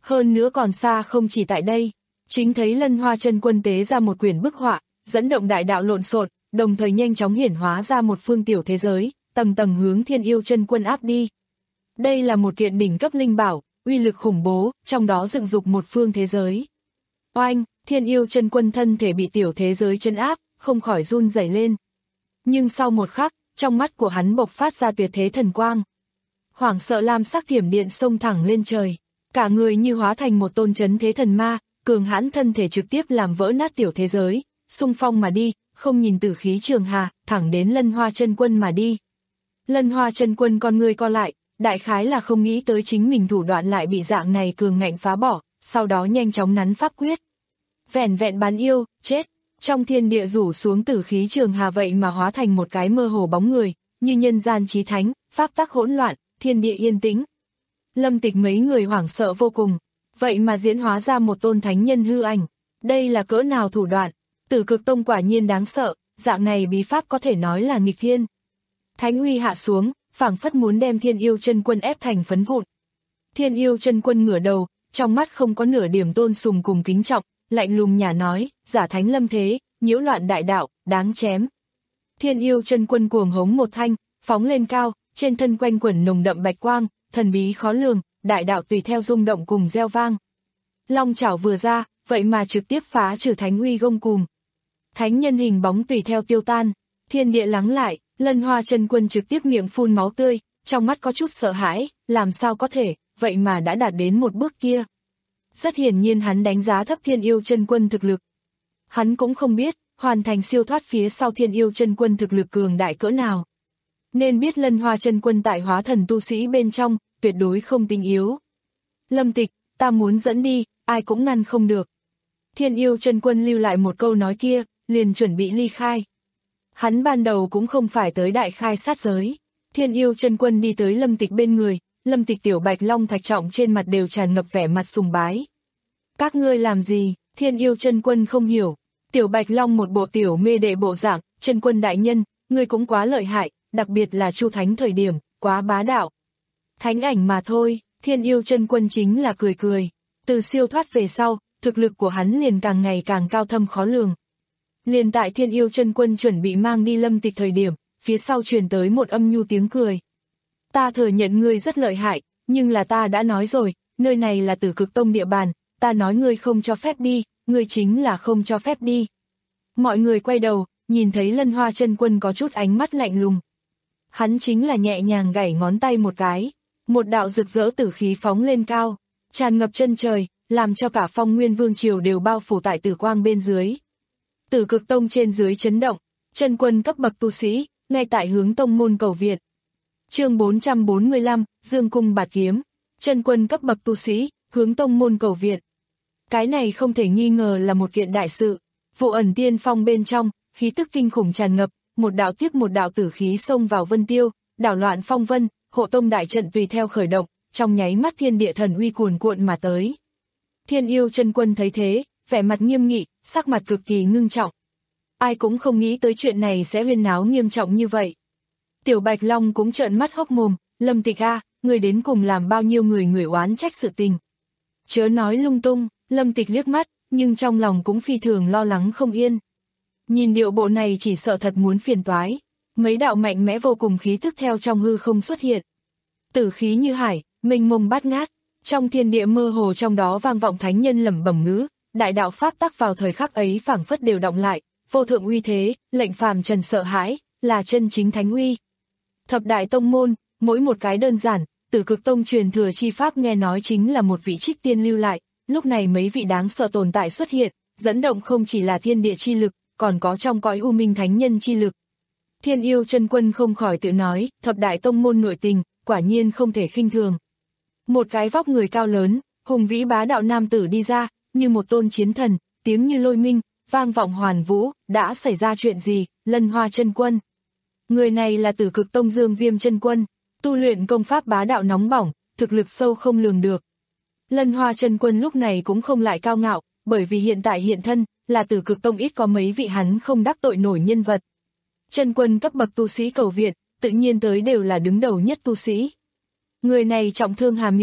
Hơn nữa còn xa không chỉ tại đây, chính thấy Lân Hoa chân quân tế ra một quyển bức họa, dẫn động đại đạo lộn xộn, đồng thời nhanh chóng hiển hóa ra một phương tiểu thế giới, tầng tầng hướng Thiên Yêu chân quân áp đi. Đây là một kiện đỉnh cấp linh bảo, uy lực khủng bố, trong đó dựng dục một phương thế giới. Oanh, Thiên Yêu chân quân thân thể bị tiểu thế giới trấn áp, không khỏi run rẩy lên. Nhưng sau một khắc, trong mắt của hắn bộc phát ra tuyệt thế thần quang. Hoảng sợ lam sắc thiểm điện xông thẳng lên trời, cả người như hóa thành một tôn chấn thế thần ma, cường hãn thân thể trực tiếp làm vỡ nát tiểu thế giới, xung phong mà đi, không nhìn tử khí trường hà, thẳng đến Lân Hoa chân quân mà đi. Lân Hoa chân quân con người co lại, đại khái là không nghĩ tới chính mình thủ đoạn lại bị dạng này cường ngạnh phá bỏ, sau đó nhanh chóng nắn pháp quyết. Vẻn vẹn bán yêu, chết, trong thiên địa rủ xuống tử khí trường hà vậy mà hóa thành một cái mơ hồ bóng người, như nhân gian chí thánh, pháp tắc hỗn loạn, thiên địa yên tĩnh. Lâm Tịch mấy người hoảng sợ vô cùng, vậy mà diễn hóa ra một tôn thánh nhân hư ảnh, đây là cỡ nào thủ đoạn, Tử Cực Tông quả nhiên đáng sợ, dạng này bí pháp có thể nói là nghịch thiên. Thánh uy hạ xuống, phảng phất muốn đem Thiên Yêu chân quân ép thành phấn vụn. Thiên Yêu chân quân ngửa đầu, trong mắt không có nửa điểm tôn sùng cùng kính trọng, lạnh lùng nhả nói, giả thánh lâm thế, nhiễu loạn đại đạo, đáng chém. Thiên Yêu chân quân cuồng hống một thanh, phóng lên cao, trên thân quanh quẩn nồng đậm bạch quang, thần bí khó lường, đại đạo tùy theo rung động cùng reo vang. Long chảo vừa ra, vậy mà trực tiếp phá trừ thánh uy gông cùm. Thánh nhân hình bóng tùy theo tiêu tan, thiên địa lắng lại, Lân Hoa chân quân trực tiếp miệng phun máu tươi, trong mắt có chút sợ hãi, làm sao có thể, vậy mà đã đạt đến một bước kia. Rất hiển nhiên hắn đánh giá thấp Thiên Yêu chân quân thực lực. Hắn cũng không biết, hoàn thành siêu thoát phía sau Thiên Yêu chân quân thực lực cường đại cỡ nào. Nên biết Lân Hoa chân quân tại hóa thần tu sĩ bên trong, tuyệt đối không tinh yếu. Lâm Tịch, ta muốn dẫn đi, ai cũng ngăn không được. Thiên Yêu chân quân lưu lại một câu nói kia, liền chuẩn bị ly khai. Hắn ban đầu cũng không phải tới đại khai sát giới. Thiên Yêu chân quân đi tới Lâm Tịch bên người, Lâm Tịch tiểu bạch long thạch trọng trên mặt đều tràn ngập vẻ mặt sùng bái. Các ngươi làm gì? Thiên Yêu chân quân không hiểu. Tiểu bạch long một bộ tiểu mê đệ bộ dạng, chân quân đại nhân, ngươi cũng quá lợi hại, đặc biệt là Chu Thánh thời điểm, quá bá đạo. Thánh ảnh mà thôi, Thiên Yêu chân quân chính là cười cười. Từ siêu thoát về sau, thực lực của hắn liền càng ngày càng cao thâm khó lường. Liền tại Thiên Yêu chân quân chuẩn bị mang đi Lâm Tịch thời điểm, phía sau truyền tới một âm nhu tiếng cười. Ta thừa nhận ngươi rất lợi hại, nhưng là ta đã nói rồi, nơi này là Tử Cực Tông địa bàn, ta nói ngươi không cho phép đi, ngươi chính là không cho phép đi. Mọi người quay đầu, nhìn thấy Lân Hoa chân quân có chút ánh mắt lạnh lùng. Hắn chính là nhẹ nhàng gảy ngón tay một cái, một đạo rực rỡ tử khí phóng lên cao, tràn ngập chân trời, làm cho cả Phong Nguyên Vương triều đều bao phủ tại tử quang bên dưới. Tử Cực Tông trên dưới chấn động, chân quân cấp bậc tu sĩ, ngay tại hướng tông môn cầu viện. Chương bốn trăm bốn mươi lăm, Dương cung bạt kiếm, chân quân cấp bậc tu sĩ, hướng tông môn cầu viện. Cái này không thể nghi ngờ là một kiện đại sự. Vụ ẩn tiên phong bên trong, khí tức kinh khủng tràn ngập, một đạo tiếp một đạo tử khí xông vào vân tiêu, đảo loạn phong vân, hộ tông đại trận tùy theo khởi động, trong nháy mắt thiên địa thần uy cuồn cuộn mà tới. Thiên Yêu chân quân thấy thế, vẻ mặt nghiêm nghị, sắc mặt cực kỳ ngưng trọng. Ai cũng không nghĩ tới chuyện này sẽ huyên náo nghiêm trọng như vậy. Tiểu Bạch Long cũng trợn mắt hốc mồm, Lâm Tịch a, người đến cùng làm bao nhiêu người người oán trách sự tình. Chớ nói lung tung, Lâm Tịch liếc mắt, nhưng trong lòng cũng phi thường lo lắng không yên. Nhìn điệu bộ này chỉ sợ thật muốn phiền toái. Mấy đạo mạnh mẽ vô cùng khí tức theo trong hư không xuất hiện. Tử khí như hải, mênh mông bát ngát, trong thiên địa mơ hồ trong đó vang vọng thánh nhân lẩm bẩm ngữ, đại đạo pháp tắc vào thời khắc ấy phảng phất đều động lại, vô thượng uy thế, lệnh phàm trần sợ hãi, là chân chính thánh uy. Thập đại tông môn, mỗi một cái đơn giản, Tử Cực Tông truyền thừa chi pháp nghe nói chính là một vị trích tiên lưu lại, lúc này mấy vị đáng sợ tồn tại xuất hiện, dẫn động không chỉ là thiên địa chi lực, còn có trong cõi u minh thánh nhân chi lực. Thiên Yêu chân quân không khỏi tự nói, thập đại tông môn nội tình, quả nhiên không thể khinh thường. Một cái vóc người cao lớn, hùng vĩ bá đạo nam tử đi ra, như một tôn chiến thần, tiếng như lôi minh, vang vọng hoàn vũ, đã xảy ra chuyện gì, Lân Hoa chân quân. Người này là Tử Cực Tông Dương Viêm chân quân, tu luyện công pháp bá đạo nóng bỏng, thực lực sâu không lường được. Lân Hoa chân quân lúc này cũng không lại cao ngạo, bởi vì hiện tại hiện thân, là Tử Cực Tông ít có mấy vị hắn không đắc tội nổi nhân vật. Chân quân cấp bậc tu sĩ cầu viện, tự nhiên tới đều là đứng đầu nhất tu sĩ. Người này trọng thương hàm hiểu,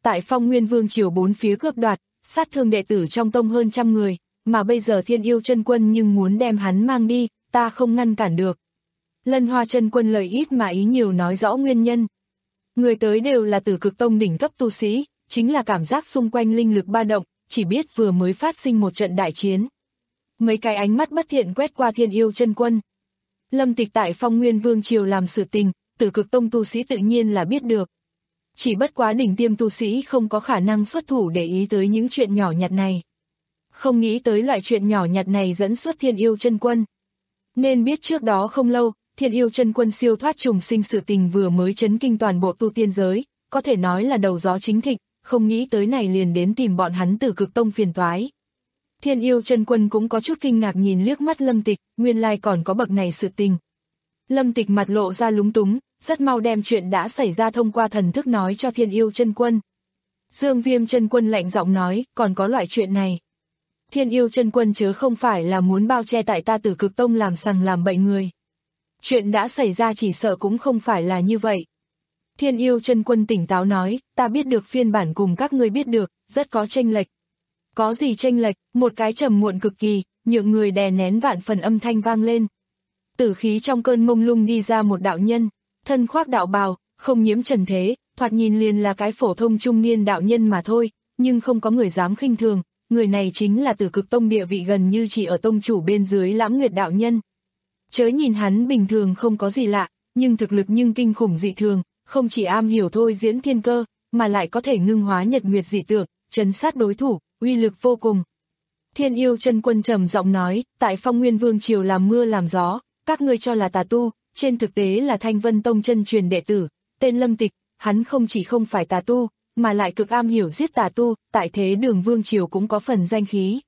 tại Phong Nguyên Vương triều bốn phía cướp đoạt, sát thương đệ tử trong tông hơn trăm người, mà bây giờ Thiên Yêu chân quân nhưng muốn đem hắn mang đi, ta không ngăn cản được. Lân Hoa chân quân lời ít mà ý nhiều nói rõ nguyên nhân. Người tới đều là Tử Cực Tông đỉnh cấp tu sĩ, chính là cảm giác xung quanh linh lực ba động, chỉ biết vừa mới phát sinh một trận đại chiến. Mấy cái ánh mắt bất thiện quét qua Thiên Yêu chân quân. Lâm Tịch tại Phong Nguyên Vương triều làm sự tình, Tử Cực Tông tu sĩ tự nhiên là biết được. Chỉ bất quá đỉnh tiêm tu sĩ không có khả năng xuất thủ để ý tới những chuyện nhỏ nhặt này. Không nghĩ tới loại chuyện nhỏ nhặt này dẫn xuất Thiên Yêu chân quân. Nên biết trước đó không lâu, Thiên Yêu chân quân siêu thoát trùng sinh sự tình vừa mới chấn kinh toàn bộ tu tiên giới, có thể nói là đầu gió chính thịnh, không nghĩ tới này liền đến tìm bọn hắn Tử Cực Tông phiền toái. Thiên Yêu chân quân cũng có chút kinh ngạc nhìn liếc mắt Lâm Tịch, nguyên lai còn có bậc này sự tình. Lâm Tịch mặt lộ ra lúng túng, rất mau đem chuyện đã xảy ra thông qua thần thức nói cho Thiên Yêu chân quân. Dương Viêm chân quân lạnh giọng nói, còn có loại chuyện này. Thiên Yêu chân quân chớ không phải là muốn bao che tại ta Tử Cực Tông làm sằng làm bậy người. Chuyện đã xảy ra chỉ sợ cũng không phải là như vậy. Thiên Yêu chân quân tỉnh táo nói, ta biết được phiên bản cùng các ngươi biết được, rất có chênh lệch. Có gì chênh lệch, một cái trầm muộn cực kỳ, nhượng người đè nén vạn phần âm thanh vang lên. Tử khí trong cơn mông lung đi ra một đạo nhân, thân khoác đạo bào, không nhiễm trần thế, thoạt nhìn liền là cái phổ thông trung niên đạo nhân mà thôi, nhưng không có người dám khinh thường, người này chính là Tử Cực Tông địa vị gần như chỉ ở tông chủ bên dưới Lãm Nguyệt đạo nhân. Chớ nhìn hắn bình thường không có gì lạ, nhưng thực lực nhưng kinh khủng dị thường, không chỉ am hiểu thôi diễn thiên cơ, mà lại có thể ngưng hóa nhật nguyệt dị tượng, trấn sát đối thủ, uy lực vô cùng. Thiên Yêu chân quân trầm giọng nói, tại Phong Nguyên Vương triều làm mưa làm gió, các ngươi cho là tà tu, trên thực tế là Thanh Vân Tông chân truyền đệ tử, tên Lâm Tịch, hắn không chỉ không phải tà tu, mà lại cực am hiểu giết tà tu, tại thế Đường Vương triều cũng có phần danh khí.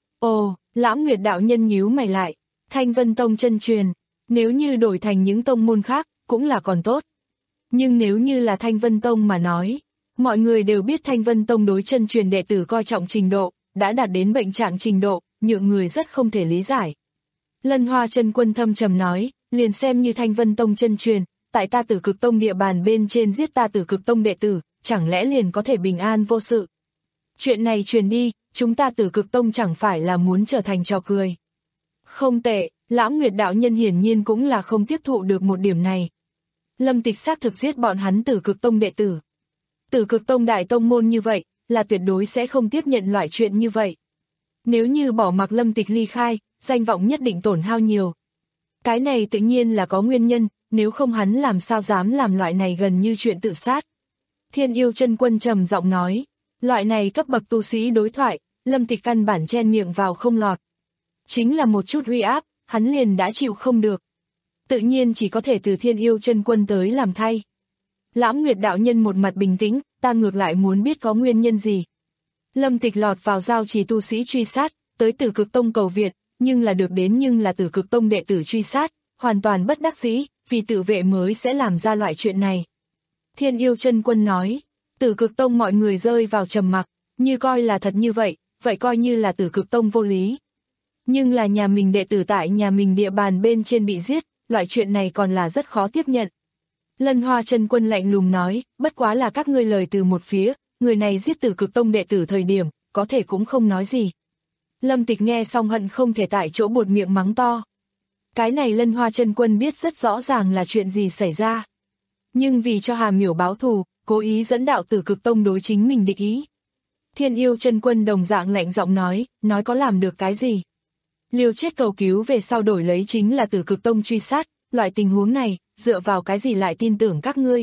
Ồ, Lãm Nguyệt đạo nhân nhíu mày lại, Thanh Vân Tông chân truyền, nếu như đổi thành những tông môn khác, cũng là còn tốt. Nhưng nếu như là Thanh Vân Tông mà nói, mọi người đều biết Thanh Vân Tông đối chân truyền đệ tử coi trọng trình độ, đã đạt đến bệnh trạng trình độ, nhượng người rất không thể lý giải. Lân Hoa chân quân thâm trầm nói, liền xem như Thanh Vân Tông chân truyền, tại ta Tử Cực Tông địa bàn bên trên giết ta Tử Cực Tông đệ tử, chẳng lẽ liền có thể bình an vô sự. Chuyện này truyền đi, chúng ta Tử Cực Tông chẳng phải là muốn trở thành trò cười. Không tệ, Lãm Nguyệt đạo nhân hiển nhiên cũng là không tiếp thụ được một điểm này. Lâm Tịch xác thực giết bọn hắn Tử Cực Tông đệ tử. Tử Cực Tông đại tông môn như vậy, là tuyệt đối sẽ không tiếp nhận loại chuyện như vậy. Nếu như bỏ mặc Lâm Tịch ly khai, danh vọng nhất định tổn hao nhiều. Cái này tự nhiên là có nguyên nhân, nếu không hắn làm sao dám làm loại này gần như chuyện tự sát. Thiên Yêu chân quân trầm giọng nói, loại này cấp bậc tu sĩ đối thoại, Lâm Tịch căn bản chen miệng vào không lọt. Chính là một chút uy áp, hắn liền đã chịu không được. Tự nhiên chỉ có thể từ Thiên Yêu chân quân tới làm thay. Lãm Nguyệt đạo nhân một mặt bình tĩnh, ta ngược lại muốn biết có nguyên nhân gì. Lâm Tịch lọt vào giao trì tu sĩ truy sát, tới Tử Cực Tông cầu viện, nhưng là được đến nhưng là Tử Cực Tông đệ tử truy sát, hoàn toàn bất đắc dĩ, vì tự vệ mới sẽ làm ra loại chuyện này. Thiên Yêu chân quân nói, Tử Cực Tông mọi người rơi vào trầm mặc, như coi là thật như vậy, vậy coi như là Tử Cực Tông vô lý. Nhưng là nhà mình đệ tử tại nhà mình địa bàn bên trên bị giết, loại chuyện này còn là rất khó tiếp nhận. Lân Hoa chân quân lạnh lùng nói, bất quá là các ngươi lời từ một phía, người này giết Tử Cực Tông đệ tử thời điểm, có thể cũng không nói gì. Lâm Tịch nghe xong hận không thể tại chỗ buột miệng mắng to. Cái này Lân Hoa chân quân biết rất rõ ràng là chuyện gì xảy ra. Nhưng vì cho Hà Miểu báo thù, cố ý dẫn đạo Tử Cực Tông đối chính mình địch ý. Thiên Yêu chân quân đồng dạng lạnh giọng nói, nói có làm được cái gì. Liều chết cầu cứu về sau đổi lấy chính là Tử Cực Tông truy sát, loại tình huống này, dựa vào cái gì lại tin tưởng các ngươi.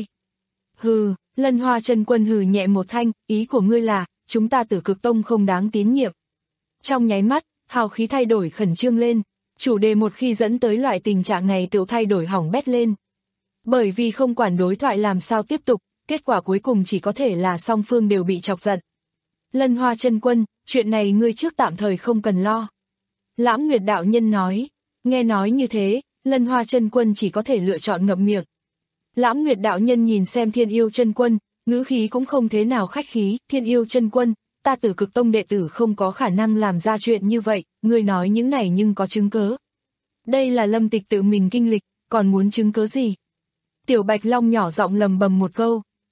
Hừ, Lân Hoa chân quân hừ nhẹ một thanh, ý của ngươi là, chúng ta Tử Cực Tông không đáng tín nhiệm. Trong nháy mắt, hào khí thay đổi khẩn trương lên, chủ đề một khi dẫn tới loại tình trạng này tự thay đổi hỏng bét lên. Bởi vì không quản đối thoại làm sao tiếp tục, kết quả cuối cùng chỉ có thể là song phương đều bị chọc giận. Lân Hoa chân quân, chuyện này ngươi trước tạm thời không cần lo. Lãm Nguyệt đạo nhân nói, nghe nói như thế, Lân Hoa chân quân chỉ có thể lựa chọn ngậm miệng. Lãm Nguyệt đạo nhân nhìn xem Thiên Yêu chân quân, ngữ khí cũng không thế nào khách khí, Thiên Yêu chân quân, ta Tử Cực Tông đệ tử không có khả năng làm ra chuyện như vậy, ngươi nói những này nhưng có chứng cớ. Đây là Lâm Tịch tự mình kinh lịch, còn muốn chứng cớ gì? Tiểu Bạch Long nhỏ giọng lầm bầm một câu,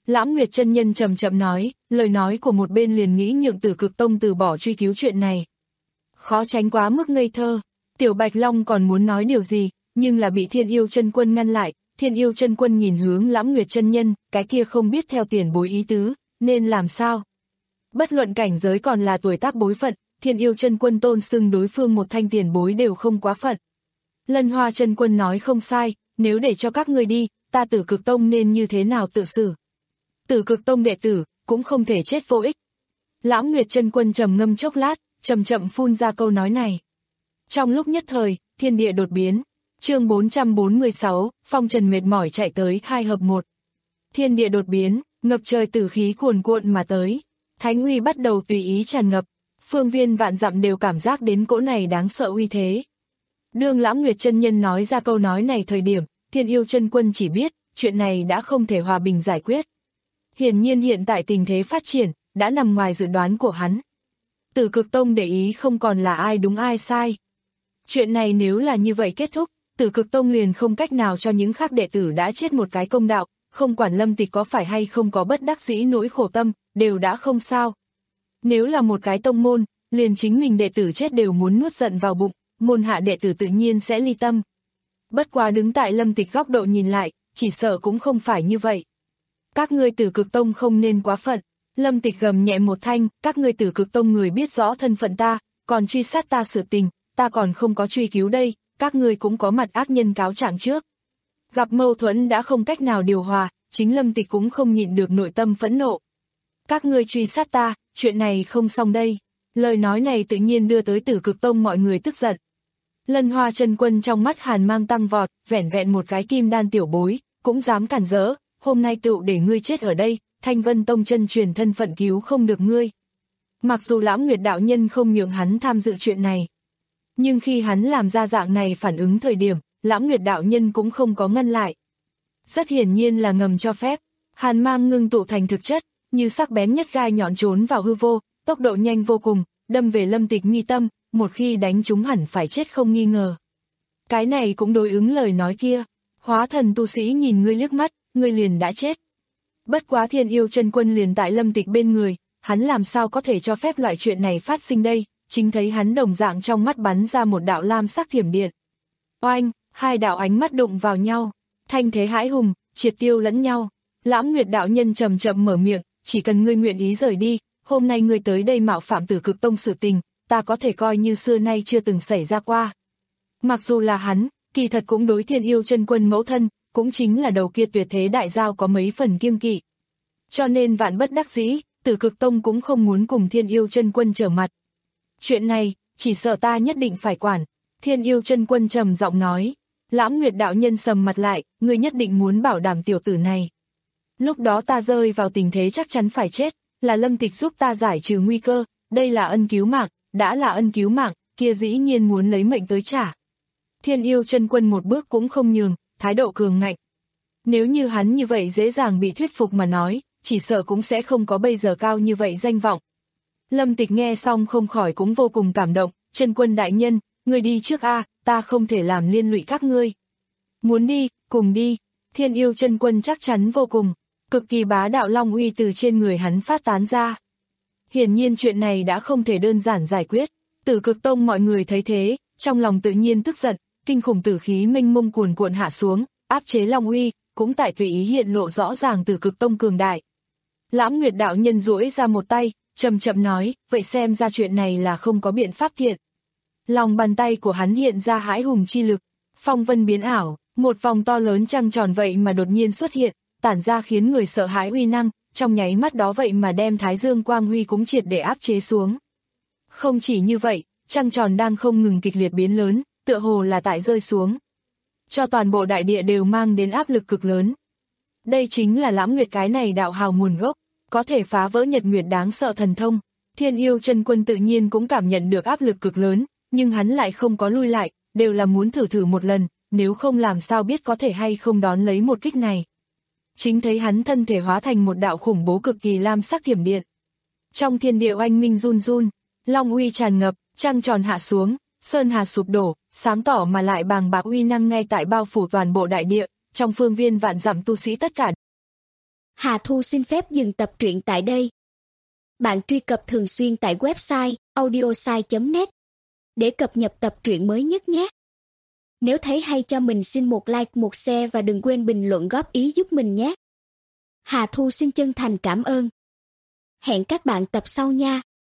Lãm Nguyệt chân nhân chậm chậm nói, lời nói của một bên liền nghĩ nhượng Tử Cực Tông từ bỏ truy cứu chuyện này. Khó tránh quá mức ngây thơ, Tiểu Bạch Long còn muốn nói điều gì, nhưng là bị Thiên Yêu Chân Quân ngăn lại. Thiên Yêu Chân Quân nhìn hướng Lãm Nguyệt chân nhân, cái kia không biết theo tiền bối ý tứ, nên làm sao? Bất luận cảnh giới còn là tuổi tác bối phận, Thiên Yêu Chân Quân tôn xưng đối phương một thanh tiền bối đều không quá phận. Lân Hoa Chân Quân nói không sai, nếu để cho các ngươi đi, ta Tử Cực Tông nên như thế nào tự xử? Tử Cực Tông đệ tử cũng không thể chết vô ích. Lãm Nguyệt chân quân trầm ngâm chốc lát, chậm chậm phun ra câu nói này. Trong lúc nhất thời, thiên địa đột biến. Chương bốn trăm bốn mươi sáu, phong trần mệt mỏi chạy tới hai hợp một. Thiên địa đột biến, ngập trời tử khí cuồn cuộn mà tới. Thánh uy bắt đầu tùy ý tràn ngập. Phương viên vạn dặm đều cảm giác đến cỗ này đáng sợ uy thế. Đương Lãm Nguyệt chân nhân nói ra câu nói này thời điểm, Thiên Yêu chân quân chỉ biết, chuyện này đã không thể hòa bình giải quyết. Hiển nhiên hiện tại tình thế phát triển, đã nằm ngoài dự đoán của hắn. Tử Cực Tông để ý không còn là ai đúng ai sai. Chuyện này nếu là như vậy kết thúc, Tử Cực Tông liền không cách nào cho những khác đệ tử đã chết một cái công đạo, không quản Lâm Tịch có phải hay không có bất đắc dĩ nỗi khổ tâm, đều đã không sao. Nếu là một cái tông môn, liền chính mình đệ tử chết đều muốn nuốt giận vào bụng, môn hạ đệ tử tự nhiên sẽ ly tâm. Bất quá đứng tại Lâm Tịch góc độ nhìn lại, chỉ sợ cũng không phải như vậy. Các ngươi Tử Cực Tông không nên quá phận. Lâm Tịch gầm nhẹ một thanh, các ngươi Tử Cực Tông người biết rõ thân phận ta, còn truy sát ta sự tình, ta còn không có truy cứu đây, các ngươi cũng có mặt ác nhân cáo trạng trước. Gặp mâu thuẫn đã không cách nào điều hòa, chính Lâm Tịch cũng không nhịn được nội tâm phẫn nộ. Các ngươi truy sát ta, chuyện này không xong đây. Lời nói này tự nhiên đưa tới Tử Cực Tông mọi người tức giận. Lân Hoa chân quân trong mắt hàn mang tăng vọt, vẻn vẹn một cái kim đan tiểu bối, cũng dám cản rỡ, hôm nay tựu để ngươi chết ở đây, Thanh Vân Tông chân truyền thân phận cứu không được ngươi. Mặc dù Lãm Nguyệt đạo nhân không nhượng hắn tham dự chuyện này, nhưng khi hắn làm ra dạng này phản ứng thời điểm, Lãm Nguyệt đạo nhân cũng không có ngăn lại. Rất hiển nhiên là ngầm cho phép, hàn mang ngưng tụ thành thực chất, như sắc bén nhất gai nhọn trốn vào hư vô, tốc độ nhanh vô cùng, đâm về Lâm Tịch mi tâm, một khi đánh trúng hẳn phải chết không nghi ngờ. Cái này cũng đối ứng lời nói kia, hóa thần tu sĩ nhìn ngươi liếc mắt, ngươi liền đã chết. Bất quá Thiên Yêu chân quân liền tại Lâm Tịch bên người, hắn làm sao có thể cho phép loại chuyện này phát sinh đây, chính thấy hắn đồng dạng trong mắt bắn ra một đạo lam sắc thiểm điện. Oanh, hai đạo ánh mắt đụng vào nhau, thanh thế hãi hùng, triệt tiêu lẫn nhau. Lãm Nguyệt đạo nhân chậm chậm mở miệng, chỉ cần ngươi nguyện ý rời đi, hôm nay ngươi tới đây mạo phạm Tử Cực Tông sự tình, ta có thể coi như xưa nay chưa từng xảy ra qua. Mặc dù là hắn, kỳ thật cũng đối Thiên Yêu chân quân mẫu thân, cũng chính là đầu kia tuyệt thế đại giao có mấy phần kiêng kỵ. Cho nên vạn bất đắc dĩ, Tử Cực Tông cũng không muốn cùng Thiên Yêu chân quân trở mặt. Chuyện này, chỉ sợ ta nhất định phải quản. Thiên Yêu chân quân trầm giọng nói. Lãm Nguyệt đạo nhân sầm mặt lại, ngươi nhất định muốn bảo đảm tiểu tử này. Lúc đó ta rơi vào tình thế chắc chắn phải chết, là Lâm Tịch giúp ta giải trừ nguy cơ, đây là ân cứu mạng, đã là ân cứu mạng, kia dĩ nhiên muốn lấy mệnh tới trả. Thiên Yêu chân quân một bước cũng không nhường, thái độ cường ngạnh. Nếu như hắn như vậy dễ dàng bị thuyết phục mà nói, chỉ sợ cũng sẽ không có bây giờ cao như vậy danh vọng. Lâm Tịch nghe xong không khỏi cũng vô cùng cảm động, chân quân đại nhân, ngươi đi trước a, ta không thể làm liên lụy các ngươi. Muốn đi, cùng đi. Thiên Yêu chân quân chắc chắn vô cùng, cực kỳ bá đạo long uy từ trên người hắn phát tán ra. Hiển nhiên chuyện này đã không thể đơn giản giải quyết, Tử Cực Tông mọi người thấy thế, trong lòng tự nhiên tức giận, kinh khủng tử khí mênh mông cuồn cuộn hạ xuống, áp chế long uy, cũng tại tùy ý hiện lộ rõ ràng Tử Cực Tông cường đại. Lãm Nguyệt đạo nhân duỗi ra một tay, chậm chậm nói, vậy xem ra chuyện này là không có biện pháp thiện. Lòng bàn tay của hắn hiện ra hãi hùng chi lực, phong vân biến ảo, một vòng to lớn trăng tròn vậy mà đột nhiên xuất hiện, tản ra khiến người sợ hãi uy năng, trong nháy mắt đó vậy mà đem Thái Dương quang huy cũng triệt để áp chế xuống. Không chỉ như vậy, trăng tròn đang không ngừng kịch liệt biến lớn, tựa hồ là tại rơi xuống. Cho toàn bộ đại địa đều mang đến áp lực cực lớn. Đây chính là Lãm Nguyệt cái này đạo hào nguồn gốc, có thể phá vỡ nhật nguyệt đáng sợ thần thông. Thiên Yêu chân quân tự nhiên cũng cảm nhận được áp lực cực lớn, nhưng hắn lại không có lui lại, đều là muốn thử thử một lần, nếu không làm sao biết có thể hay không đón lấy một kích này. Chính thấy hắn thân thể hóa thành một đạo khủng bố cực kỳ lam sắc thiểm điện. Trong thiên địa oanh minh run run, long uy tràn ngập, trăng tròn hạ xuống, sơn hà sụp đổ, sáng tỏ mà lại bàng bạc uy năng ngay tại bao phủ toàn bộ đại địa, trong phương viên vạn dặm tu sĩ tất cả Hà Thu xin phép dừng tập truyện tại đây. Bạn truy cập thường xuyên tại website audiosai chấm net để cập nhật tập truyện mới nhất nhé. Nếu thấy hay cho mình xin một like, một share và đừng quên bình luận góp ý giúp mình nhé. Hà Thu xin chân thành cảm ơn. Hẹn các bạn tập sau nha.